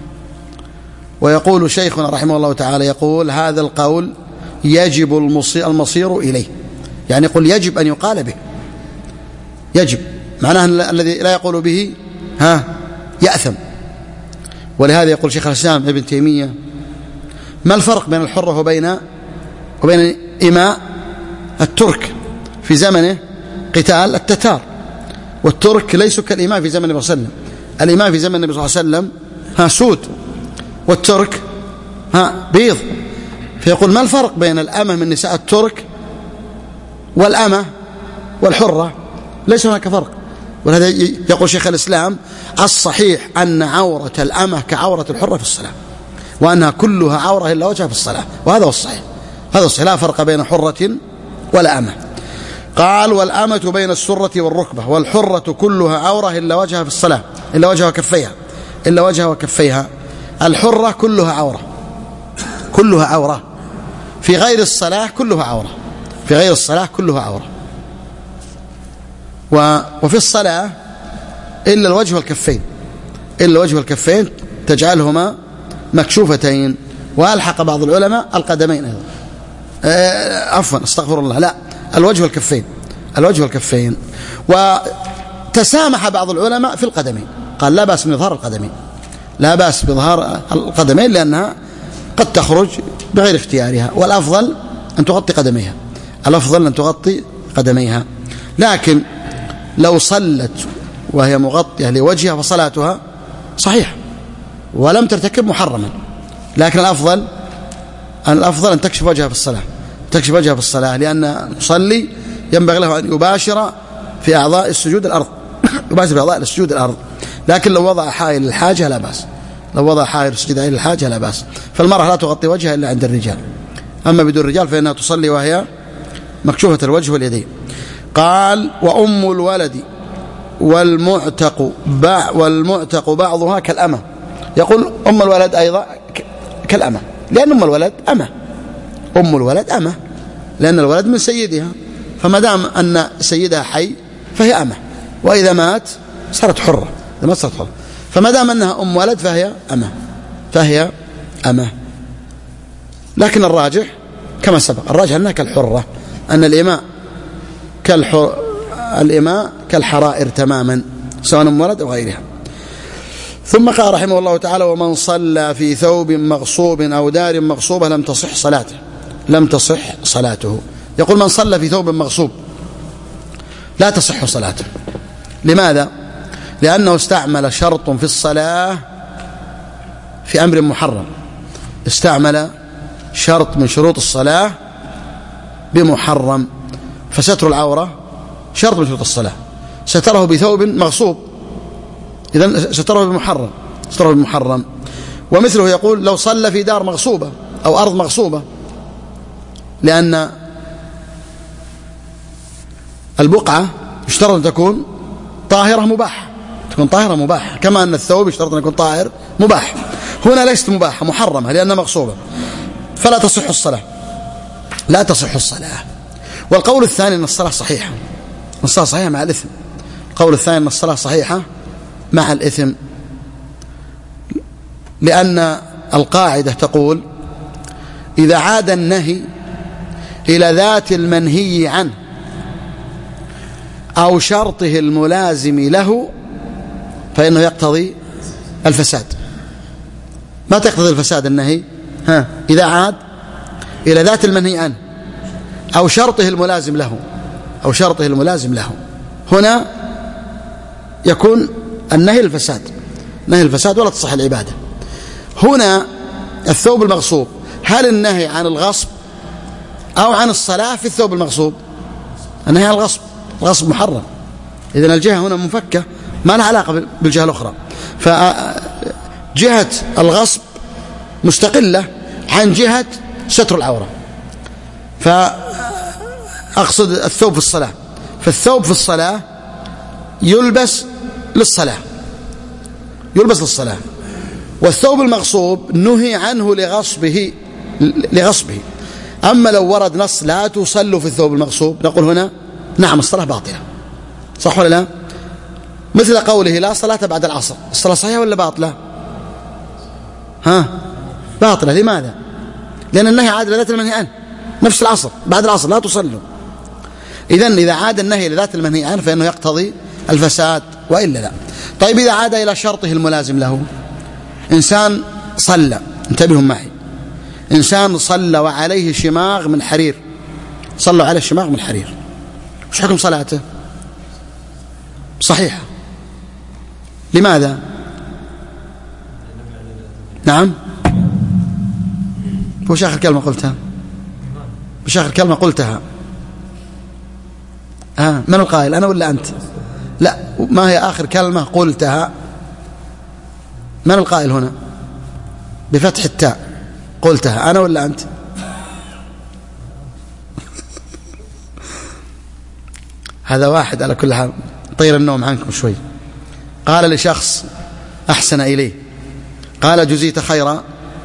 ويقول شيخنا رحمه الله تعالى يقول هذا القول يجب المصير إليه، يعني يقول يجب أن يقال به، يجب معناه الذي لا يقول به يأثم. ولهذا يقول شيخ الإسلام ابن تيمية ما الفرق بين الحرة وبين إماء الترك في زمنه قتال التتار، والترك ليسوا كالإماء في زمن النبي صلى الله عليه وسلم. الإماء في زمن النبي صلى الله عليه وسلم سود، والترك بيض. فيقول ما الفرق بين الأمة من نساء الترك والأمة والحرة؟ ليس هناك فرق. ولهذا يقول شيخ الإسلام الصحيح أن عورة الأمة كعورة الحرة في الصلاة، وأنها كلها عورة إلا وجهها في الصلاة، وهذا هو الصحيح. هذا الصحيح، لا فرق بين حرة ولا أمة. قال والأمة بين السرة والركبة، والحرة كلها عورة إلا وجهها في الصلاة، إلا وجهها وكفيها، إلا وجهها وكفيها. الحرة كلها عورة، كلها عورة في غير الصلاة، كلها عورة في غير الصلاة، كلها عورة. وفي الصلاة إلا الوجه والكفين، إلا الوجه والكفين تجعلهما مكشوفتين. وألحق بعض العلماء القدمين أيضا، عفوا استغفر الله، لا الوجه والكفين، الوجه والكفين. وتسامح بعض العلماء في القدمين، قال لا بأس من إظهار القدمين، لا بأس بإظهار القدمين لأنها قد تخرج بغير اختيارها، والأفضل أن تغطي قدميها، الأفضل أن تغطي قدميها. لكن لو صلت وهي مغطية لوجهها فصلاتها صحيحة ولم ترتكب محرما، لكن الأفضل أن تكشف وجهها في الصلاة، تكشف وجهها في الصلاة، لأن المصلي ينبغي له أن يباشر في أعضاء السجود الأرض، يباشر في أعضاء السجود الأرض. لكن لو وضع حائل للحاجة لا بأس، لو وضع حائل سجد للحاجة لا بأس. فالمرأة لا تغطي وجهها إلا عند الرجال، أما بدون الرجال فإنها تصلي وهي مكشوفة الوجه واليدين. قال وأم الولد والمعتق بعضها كالأمة. يقول أم الولد أيضا كالأمة، لأن أم الولد أمة، أم الولد أمة، لأن الولد من سيدها، فما دام أن سيدها حي فهي أمة، وإذا مات صارت حرة، إذا مات صارت حرة. فما دام أنها أم ولد فهي أمة، فهي أمة. لكن الراجح كما سبق، الراجح أنها كالحرة، أن الإماء كالحرائر تماما سواء أم ولد أو غيرها. ثم قال رحمه الله تعالى ومن صلى في ثوب مغصوب أو دار مغصوبة لم تصح صلاته، لم تصح صلاته. يقول من صلى في ثوب مغصوب لا تصح صلاته. لماذا؟ لأنه استعمل شرط في الصلاة في أمر محرم، استعمل شرط من شروط الصلاة بمحرم. فستر العورة شرط من شروط الصلاة، ستره بثوب مغصوب، إذن ستره بمحرم، ستره بمحرم. ومثله يقول لو صلى في دار مغصوبة أو أرض مغصوبة، لأن البقعة يشترط أن تكون طاهرة مباحة، تكون طاهرة مباحة، كما أن الثوب يشترط أن يكون طاهر مباح. هنا ليست مباحة، محرمة لأنها مغصوبة، فلا تصح الصلاة، لا تصح الصلاة. والقول الثاني أن الصلاة صحيحة، الصلاة صحيحة مع الإثم. القول الثاني أن الصلاة صحيحة مع الإثم، لأن القاعدة تقول إذا عاد النهي إلى ذات المنهي عنه أو شرطه الملازم له فإنه يقتضي الفساد. ما تقتضي الفساد النهي إذا عاد إلى ذات المنهي عنه أو شرطه الملازم له، أو شرطه الملازم له، هنا يكون النهي الفساد، نهي الفساد ولا تصح العبادة. هنا الثوب المغصوب، هل النهي عن الغصب أو عن الصلاة في الثوب المغصوب؟ النهي عن الغصب، الغصب محرم، إذن الجهة هنا منفكة ما لها علاقة بالجهة الأخرى، فجهة الغصب مستقلة عن جهة ستر العورة. فأقصد الثوب في الصلاة، فالثوب في الصلاة يلبس للصلاة، يلبس للصلاة، والثوب المغصوب نهي عنه لغصبه. أما لو ورد نص لا تصلوا في الثوب المغصوب نقول هنا نعم الصلاة باطلة، صح ولا لا؟ مثل قوله لا صلاة بعد العصر، الصلاة صحيحة ولا باطلة؟ باطلة. لماذا؟ لأن النهي عاد لذات المنهي عنه، نفس العصر بعد العصر لا تصلوا. إذن إذا عاد النهي لذات المنهي عنه فإنه يقتضي الفساد وإلا لا. طيب إذا عاد إلى شرطه الملازم له، إنسان صلى، انتبهوا معي، إنسان صلى وعليه شماغ من حرير، صلوا على الشماغ من حرير، وش حكم صلاته؟ صحيحة. لماذا؟ نعم، وش آخر كلمة قلتها؟ وش آخر كلمة قلتها؟ من القائل، أنا ولا أنت؟ لا، ما هي آخر كلمة قلتها؟ من القائل هنا بفتح التاء؟ قلتها أنا ولا أنت؟ هذا واحد على كل حال طير النوم عنكم شوي. قال لشخص أحسن إليه، قال جزيت خيرا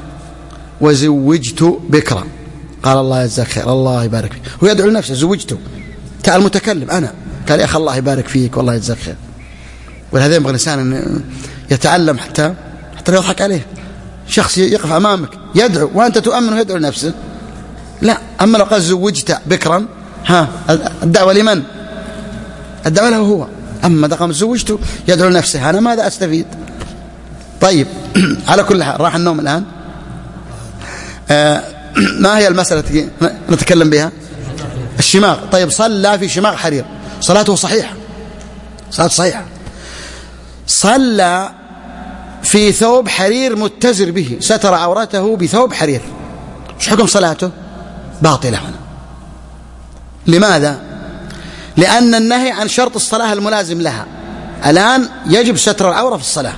وزوجت بكرا، قال الله يجزاك خير، الله يبارك فيك، هو يدعو لنفسه زوجته، تعال المتكلم أنا، قال يا أخي الله يبارك فيك والله يجزاك خير. ولهذا ينبغي الإنسان أن يتعلم حتى يضحك عليه. شخص يقف أمامك يدعو وأنت تؤمن ويدعو لنفسه، لا. أما لو قال زوجت بكرا، الدعوة لمن؟ الدعوة له هو. أما إذا قام زوجته يدعو لنفسه، أنا ماذا أستفيد؟ طيب على كل حال راح النوم الآن. ما هي المسألة التي نتكلم بها؟ الشماغ. طيب صلى في شماغ حرير، صلاته صحيحة، صلاته صحيحة. صلى في ثوب حرير متزر به، ستر عورته بثوب حرير، ايش حكم صلاته؟ باطلة هنا. لماذا؟ لأن النهي عن شرط الصلاة الملازم لها، الآن يجب ستر العورة في الصلاة،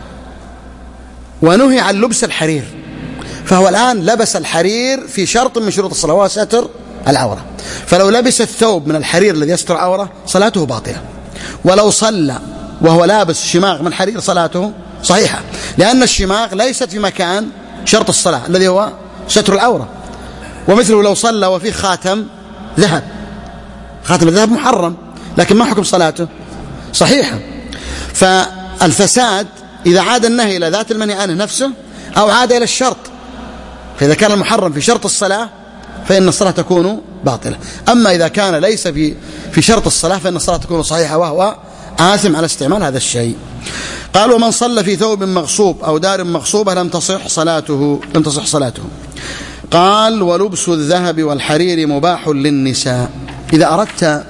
ونهي عن لبس الحرير، فهو الآن لبس الحرير في شرط من شروط الصلاة وهو ستر العورة، فلو لبس الثوب من الحرير الذي يستر العورة صلاته باطلة. ولو صلى وهو لابس شماغ من حرير صلاته صحيحة، لأن الشماغ ليست في مكان شرط الصلاة الذي هو ستر العورة. ومثله لو صلى وفيه خاتم ذهب، خاتم الذهب محرم، لكن ما حكم صلاته؟ صحيحة. فالفساد إذا عاد النهي إلى ذات المنهي عنه نفسه أو عاد إلى الشرط، فإذا كان المحرم في شرط الصلاة فإن الصلاة تكون باطلة. أما إذا كان ليس في شرط الصلاة فإن الصلاة تكون صحيحة وهو آثم على استعمال هذا الشيء. قال ومن صلى في ثوب مغصوب أو دار مغصوبة لم تصح صلاته. قال ولبس الذهب والحرير مباح للنساء. إذا أردت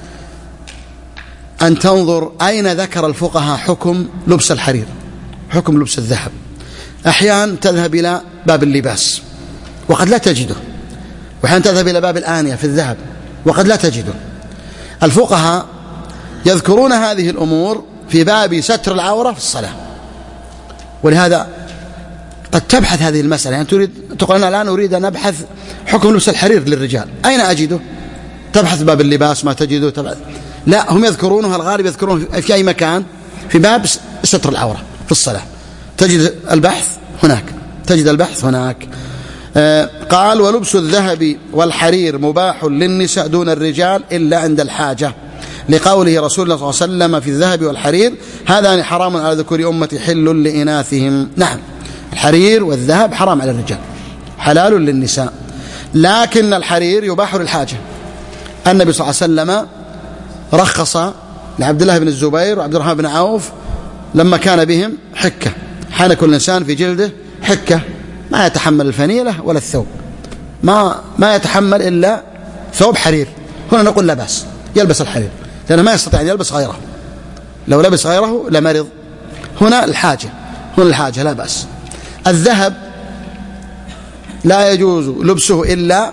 أن تنظر أين ذكر الفقهاء حكم لبس الحرير، حكم لبس الذهب، أحيانا تذهب إلى باب اللباس وقد لا تجده، وأحيانا تذهب إلى باب الآنية في الذهب وقد لا تجده. الفقهاء يذكرون هذه الأمور في باب ستر العورة في الصلاة، ولهذا قد تبحث هذه المسألة، يعني تقول أنا الآن أريد أن أبحث حكم لبس الحرير للرجال، أين أجده؟ تبحث باب اللباس ما تجده، تبحث. لا، هم يذكرونها الغالب يذكرون في أي مكان في باب ستر العورة في الصلاة، تجد البحث هناك، تجد البحث هناك. قال ولبس الذهب والحرير مباح للنساء دون الرجال إلا عند الحاجة، لقوله رسول الله صلى الله عليه وسلم في الذهب والحرير هذان حرام على ذكور أمتي حل لإناثهم. نعم، الحرير والذهب حرام على الرجال، حلال للنساء، لكن الحرير يباح للحاجة. النبي صلى الله عليه وسلم رخص لعبد الله بن الزبير وعبد الرحمن بن عوف لما كان بهم حكة، حان كل إنسان في جلده حكة، ما يتحمل الفنيلة ولا الثوب، ما يتحمل إلا ثوب حرير. هنا نقول لا بأس يلبس الحرير، لأنه ما يستطيع أن يلبس غيره، لو لبس غيره لمرض. هنا الحاجة لا بأس. الذهب لا يجوز لبسه إلا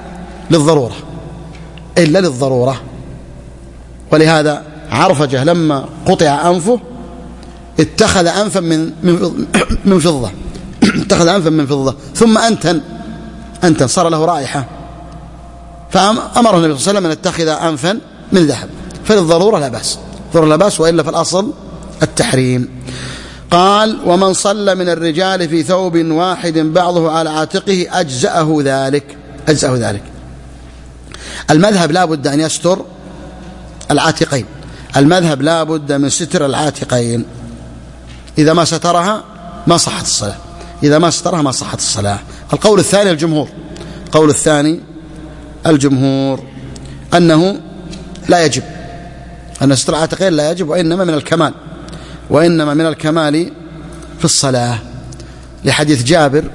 للضرورة، ولهذا عرفجة لما قطع أنفه اتخذ أنفا من فضة اتخذ أنفا من فضة ثم أنتن صار له رائحة، فأمره النبي صلى الله عليه وسلم أن يتخذ أنفا من ذهب. فللضرورة لا بأس، وإلا فالأصل التحريم. قال: ومن صلى من الرجال في ثوب واحد بعضه على عاتقه أجزأه ذلك. المذهب لا بد أن يستر العاتقين، المذهب لا بد من ستر العاتقين، إذا ما سترها ما صحت الصلاة. القول الثاني الجمهور أنه لا يجب، أن ستر العاتقين لا يجب، وإنما من الكمال في الصلاة، لحديث جابر: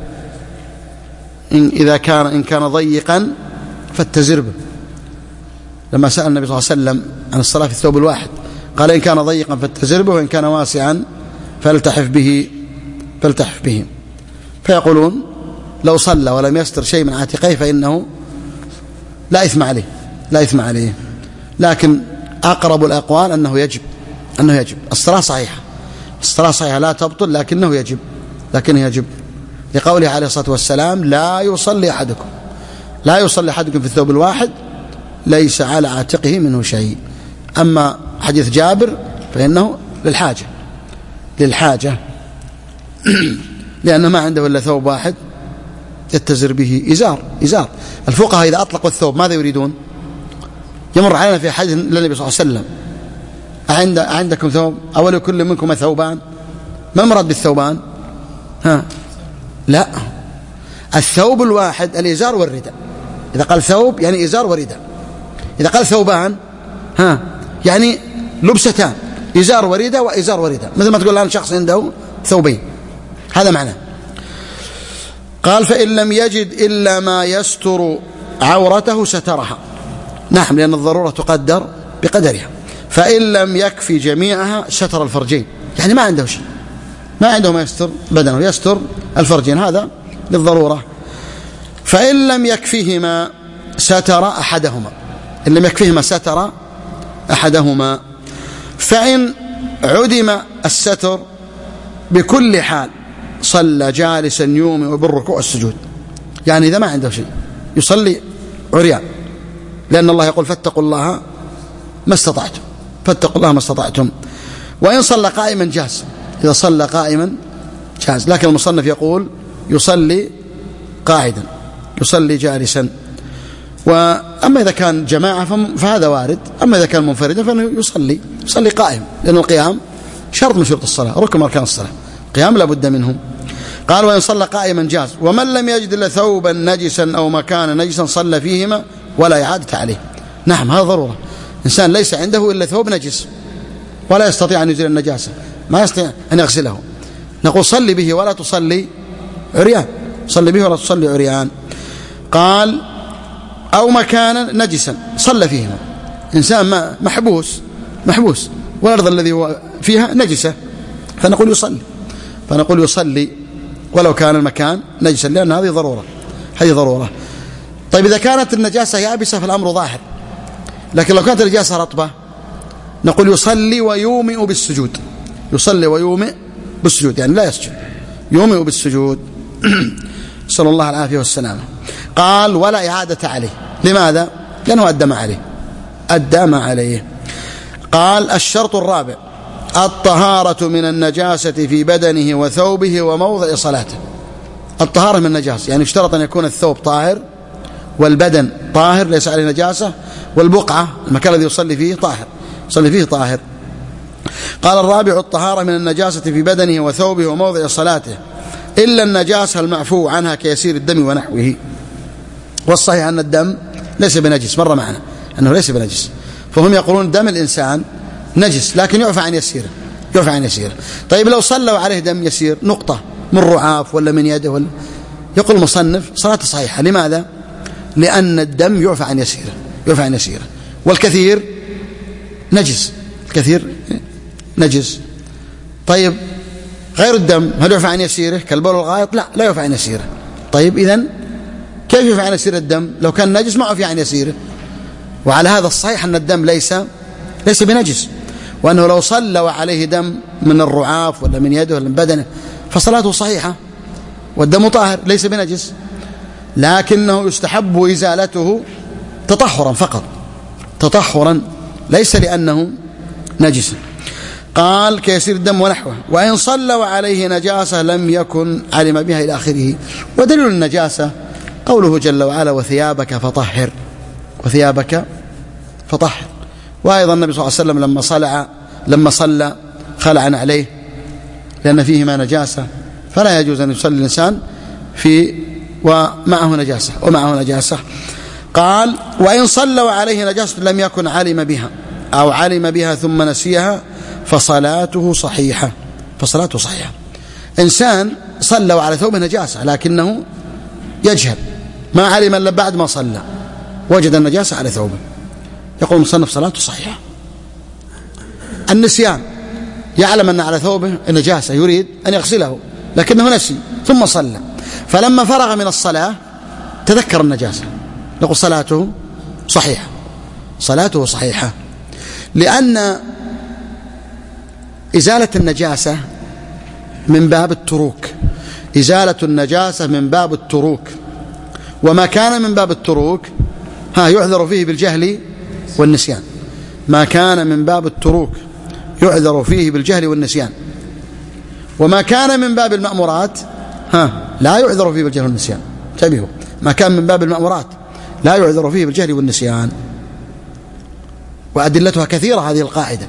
إن كان ضيقا فاتزر به. لما سأل النبي صلى الله عليه وسلم عن الصلاة في الثوب الواحد قال: إن كان ضيقا فاتزر به، وإن كان واسعا فالتحف به. فيقولون لو صلى ولم يستر شيء من عاتقيه فإنه لا إثم عليه، لكن أقرب الأقوال أنه يجب. الصلاة صحيحة لا تبطل، لكنه يجب، لقوله عليه الصلاة والسلام: لا يصلي أحدكم في الثوب الواحد ليس على عاتقه منه شيء. أما حديث جابر فإنه للحاجة لأنه ما عنده إلا ثوب واحد يتزر به، إزار. الفقهاء إذا أطلقوا الثوب ماذا يريدون؟ يمر علينا في حديث للنبي صلى الله عليه وسلم: عندكم ثوب أو لكل منكم ثوبان؟ ما المراد بالثوبان؟ لا، الثوب الواحد الإزار والرداء. إذا قال ثوب يعني إزار ورداء، إذا قال ثوبان يعني لبستان، إزار ورداء وإزار ورداء، مثل ما تقول الآن شخص عنده ثوبين، هذا معناه. قال: فإن لم يجد إلا ما يستر عورته سترها. نعم، لأن الضرورة تقدر بقدرها. فإن لم يكفي جميعها ستر الفرجين، يعني ما عنده شيء، ما عنده ما يستر بدنه، يستر الفرجين، هذا للضرورة. فإن لم يكفيهما ستر أحدهما، إن لم يكفيهما ستر أحدهما. فإن عدم الستر بكل حال صلى جالسا يومئ بالركوع والسجود، يعني إذا ما عنده شيء يصلي عريان، لأن الله يقول: فاتقوا الله ما استطعتم. وإن صلى قائما جاز، إذا صلى قائما جاز، لكن المصنف يقول يصلي قاعدا، يصلي جالسا. وأما إذا كان جماعة فهذا وارد، أما إذا كان منفردا فإنه يصلي قائم، لأن القيام شرط من شروط الصلاة، ركن من أركان الصلاة، قيام لا بد منه. قال: وإن صلى قائما جاز. ومن لم يجد إلا ثوبا نجسا أو مكانا نجسا صلى فيهما ولا إعادة عليه. نعم، هذا ضرورة، إنسان ليس عنده إلا ثوب نجس ولا يستطيع أن يزيل النجاسة، ما يستطيع أن يغسله، نقول صلي به ولا تصلي عريان. قال: أو مكانا نجسا صلى فيهما، إنسان محبوس والأرض الذي هو فيها نجسة، فنقول يصلي ولو كان المكان نجسا، لأن هذه ضرورة. طيب إذا كانت النجاسة يابسة فالأمر ظاهر، لكن لو كانت النجاسة رطبة نقول يصلي ويومئ بالسجود، يعني لا يسجد، يومئ بالسجود. صلى الله العافية والسلامة. قال: ولا إعادة عليه. لماذا؟ لأنه أدى ما عليه. قال: الشرط الرابع الطهارة من النجاسة في بدنه وثوبه وموضع صلاته. الطهارة من النجاسة يعني اشترط أن يكون الثوب طاهر والبدن طاهر ليس عليه نجاسة، والبقعة المكان الذي يصلي فيه طاهر. قال: الرابع الطهارة من النجاسة في بدنه وثوبه وموضع صلاته إلا النجاسة المعفو عنها كيسير الدم ونحوه. والصحيح أن الدم ليس بنجس، مر معنا أنه ليس بنجس. فهم يقولون دم الإنسان نجس لكن يعفى عن يسيره، يعفى عن يسيره. طيب لو صلوا عليه دم يسير نقطة من رعاف ولا من يده ولا، يقول المصنف صلاته صحيحة. لماذا؟ لأن الدم يعفى عن يسيره، يعفى عن يسيره، والكثير نجس، الكثير نجس. طيب غير الدم هل يعفى عن يسيره كالبول والغائط؟ لا، لا يعفى عن يسيره. طيب إذن كيف يعفى عن يسير الدم؟ لو كان نجس ما عفى عن يسيره. وعلى هذا الصحيح أن الدم ليس بنجس، وأنه لو صلوا عليه دم من الرعاف ولا من يده ولا من بدنه فصلاته صحيحة، والدم طاهر ليس بنجس، لكنه يستحب إزالته تطهرا فقط، تطهرا ليس لأنه نجس. قال كيسير الدم ونحوه. وإن صلوا عليه نجاسة لم يكن علم بها إلى آخره. ودليل النجاسة قوله جل وعلا وثيابك فطهر، وثيابك فطهر. وأيضا النبي صلى الله عليه وسلم لما صلى خلع عليه لأن فيهما نجاسة، فلا يجوز أن يصلي الإنسان ومعه نجاسة. قال وإن صلوا عليه نجاسة لم يكن علم بها أو علم بها ثم نسيها فصلاته صحيحة، فصلاته صحيحة. إنسان صلوا على ثوبه نجاسة لكنه يجهل، ما علم إلا بعد ما صلى وجد النجاسة على ثوبه، يقول المصنف صلاته صحيحة. النسيان يعلم أن على ثوبه النجاسة يريد أن يغسله لكنه نسي ثم صلى، فلما فرغ من الصلاة تذكر النجاسة، نقول صلاته صحيحة، صلاته صحيحة. لأن إزالة النجاسة من باب التروك، إزالة النجاسة من باب التروك، وما كان من باب التروك يعذر فيه بالجهل والنسيان. ما كان من باب التروك يعذر فيه بالجهل والنسيان، وما كان من باب المأمورات لا يعذر فيه بالجهل والنسيان. انتبهوا، ما كان من باب المأمورات لا يعذر فيه بالجهل والنسيان. وأدلتها كثيرة هذه القاعدة.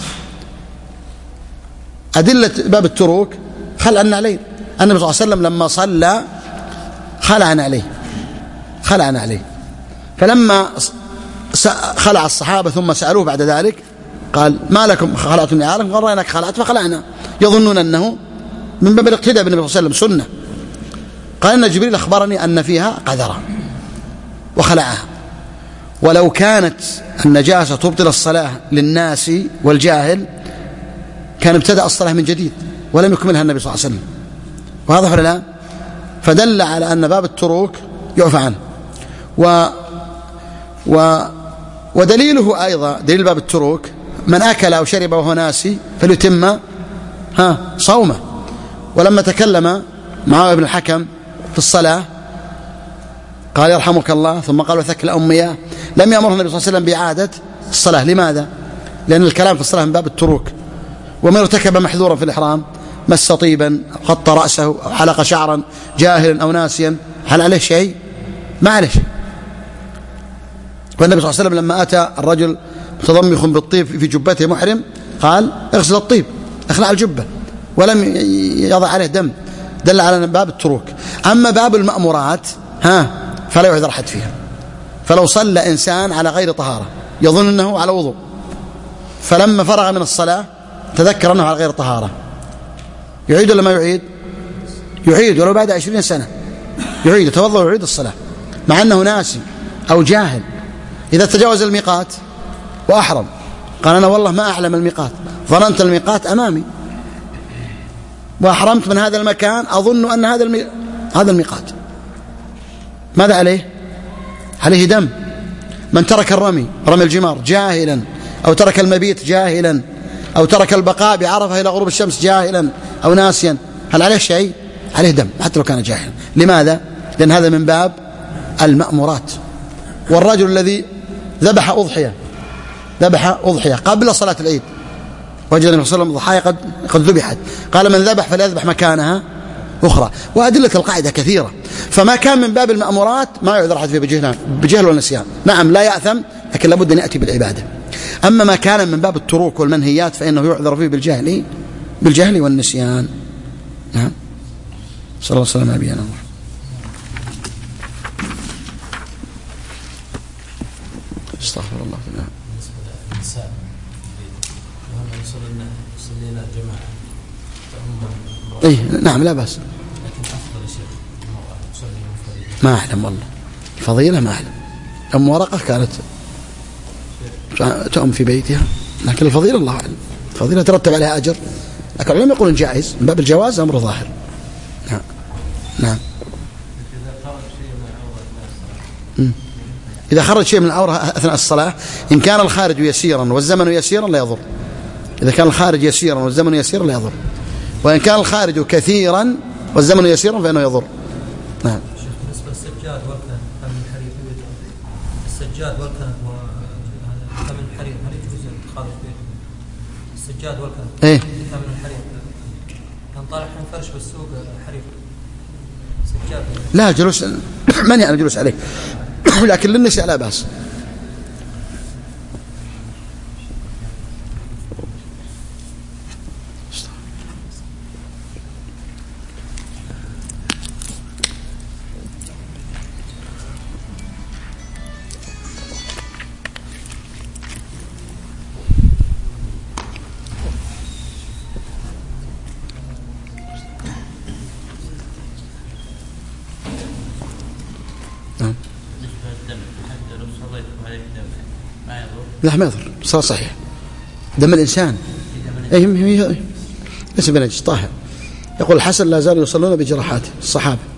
أدلة باب التروك خلع عليه، النبي صلى الله عليه وسلم لما صلى خلع عليه، فلما خلع الصحابة ثم سألوه بعد ذلك قال ما لكم خلعتم نعالكم؟ قال رأيناك خلعت فخلعنا، يظنون أنه من باب الاقتداء بالنبي صلى الله عليه وسلم سنة. قال إن جبريل أخبرني أن فيها قذرة وخلعها. ولو كانت النجاسة تبطل الصلاة للناس والجاهل كان ابتدأ الصلاة من جديد ولم يكملها النبي صلى الله عليه وسلم، وهذا فلا، فدل على أن باب التروك يعفى عنه. ودليله أيضا دليل باب التروك من أكل أو شرب وهو ناسي فليتم صومه. ولما تكلم معاوية ابن الحكم في الصلاة قال يرحمك الله، ثم قال وثك الأمية، لم يأمره النبي صلى الله عليه وسلم بإعادة الصلاة. لماذا؟ لأن الكلام في الصلاة من باب التروك. ومن ارتكب محذورا في الإحرام مس طيبا أو خط رأسه أو حلق شعرا جاهلا أو ناسيا هل عليه شيء؟ ما عليه شيء. والنبي صلى الله عليه وسلم لما أتى الرجل متضمخ بالطيب في جبته محرم قال اغسل الطيب، اخلع الجبة، ولم يضع عليه دم، دل على باب التروك. أما باب المأمورات فلا يعذر أحد فيها. فلو صلى إنسان على غير طهارة يظن أنه على وضوء، فلما فرغ من الصلاة تذكر أنه على غير طهارة، يعيد ولا ما يعيد؟ يعيد، ولو بعد 20 سنة يعيد، يتوضأ ويعيد الصلاة مع أنه ناسي أو جاهل. إذا تجاوز الميقات وأحرم قال أنا والله ما أعلم الميقات، ظننت الميقات أمامي وأحرمت من هذا المكان أظن أن هذا الميقات، ماذا عليه؟ عليه دم. من ترك رمي الجمار جاهلا، أو ترك المبيت جاهلا، أو ترك البقاء بعرفة إلى غروب الشمس جاهلا أو ناسيا، هل عليه شيء؟ عليه دم حتى لو كان جاهلا. لماذا؟ لأن هذا من باب المأمورات. والرجل الذي ذبح أضحية قبل صلاة العيد وجد النبي صلى الله عليه وسلم ضحايا قد ذبحت، قال من ذبح فليذبح مكانها أخرى. وأدلة القاعدة كثيرة. فما كان من باب المأمورات ما يعذر أحد فيه بجهل والنسيان. نعم لا يأثم، لكن لابد أن يأتي بالعبادة. أما ما كان من باب التروك والمنهيات فإنه يعذر فيه بالجهل والنسيان. نعم. صلى الله عليه وسلم نبينا محمد. يصلي لنا جماعة اي نعم لا بأس. لكن أفضل يا شيخ المرأة تصلي منفردة. ما أعلم والله الفضيلة ما أعلم. أم ورقة كانت تؤم في بيتها، لكن الفضيلة الله أعلم. الفضيلة ترتب عليها أجر، لكن العلماء يقولون جائز من باب الجواز، أمر ظاهر. نعم نعم. إذا خرج شيء من العورة أثناء الصلاة، إن كان الخارج يسيرا والزمن يسيرا لا يضر. إذا كان الخارج يسيرا والزمن يسيرا لا يضر، وإن كان الخارج كثيرا والزمن يسيرا فإنه يضر. نعم. بالنسبة للسجاد والكنب ثمن الحرير، السجاد والكنب وثمن الحرير هل يجوز اتخاذه في السجاد والكنب؟ إيه. ثمن الحرير كان طالع الحين فرش بالسوق الحرير سجاد. لا جلوس من يعني جلوس عليه لكن للنساء لا بأس. لا ما يضر، صار صحيح. دم الإنسان ليس بنجس طاهر. يقول الحسن لا زالوا يصلون بجراحاته الصحابة.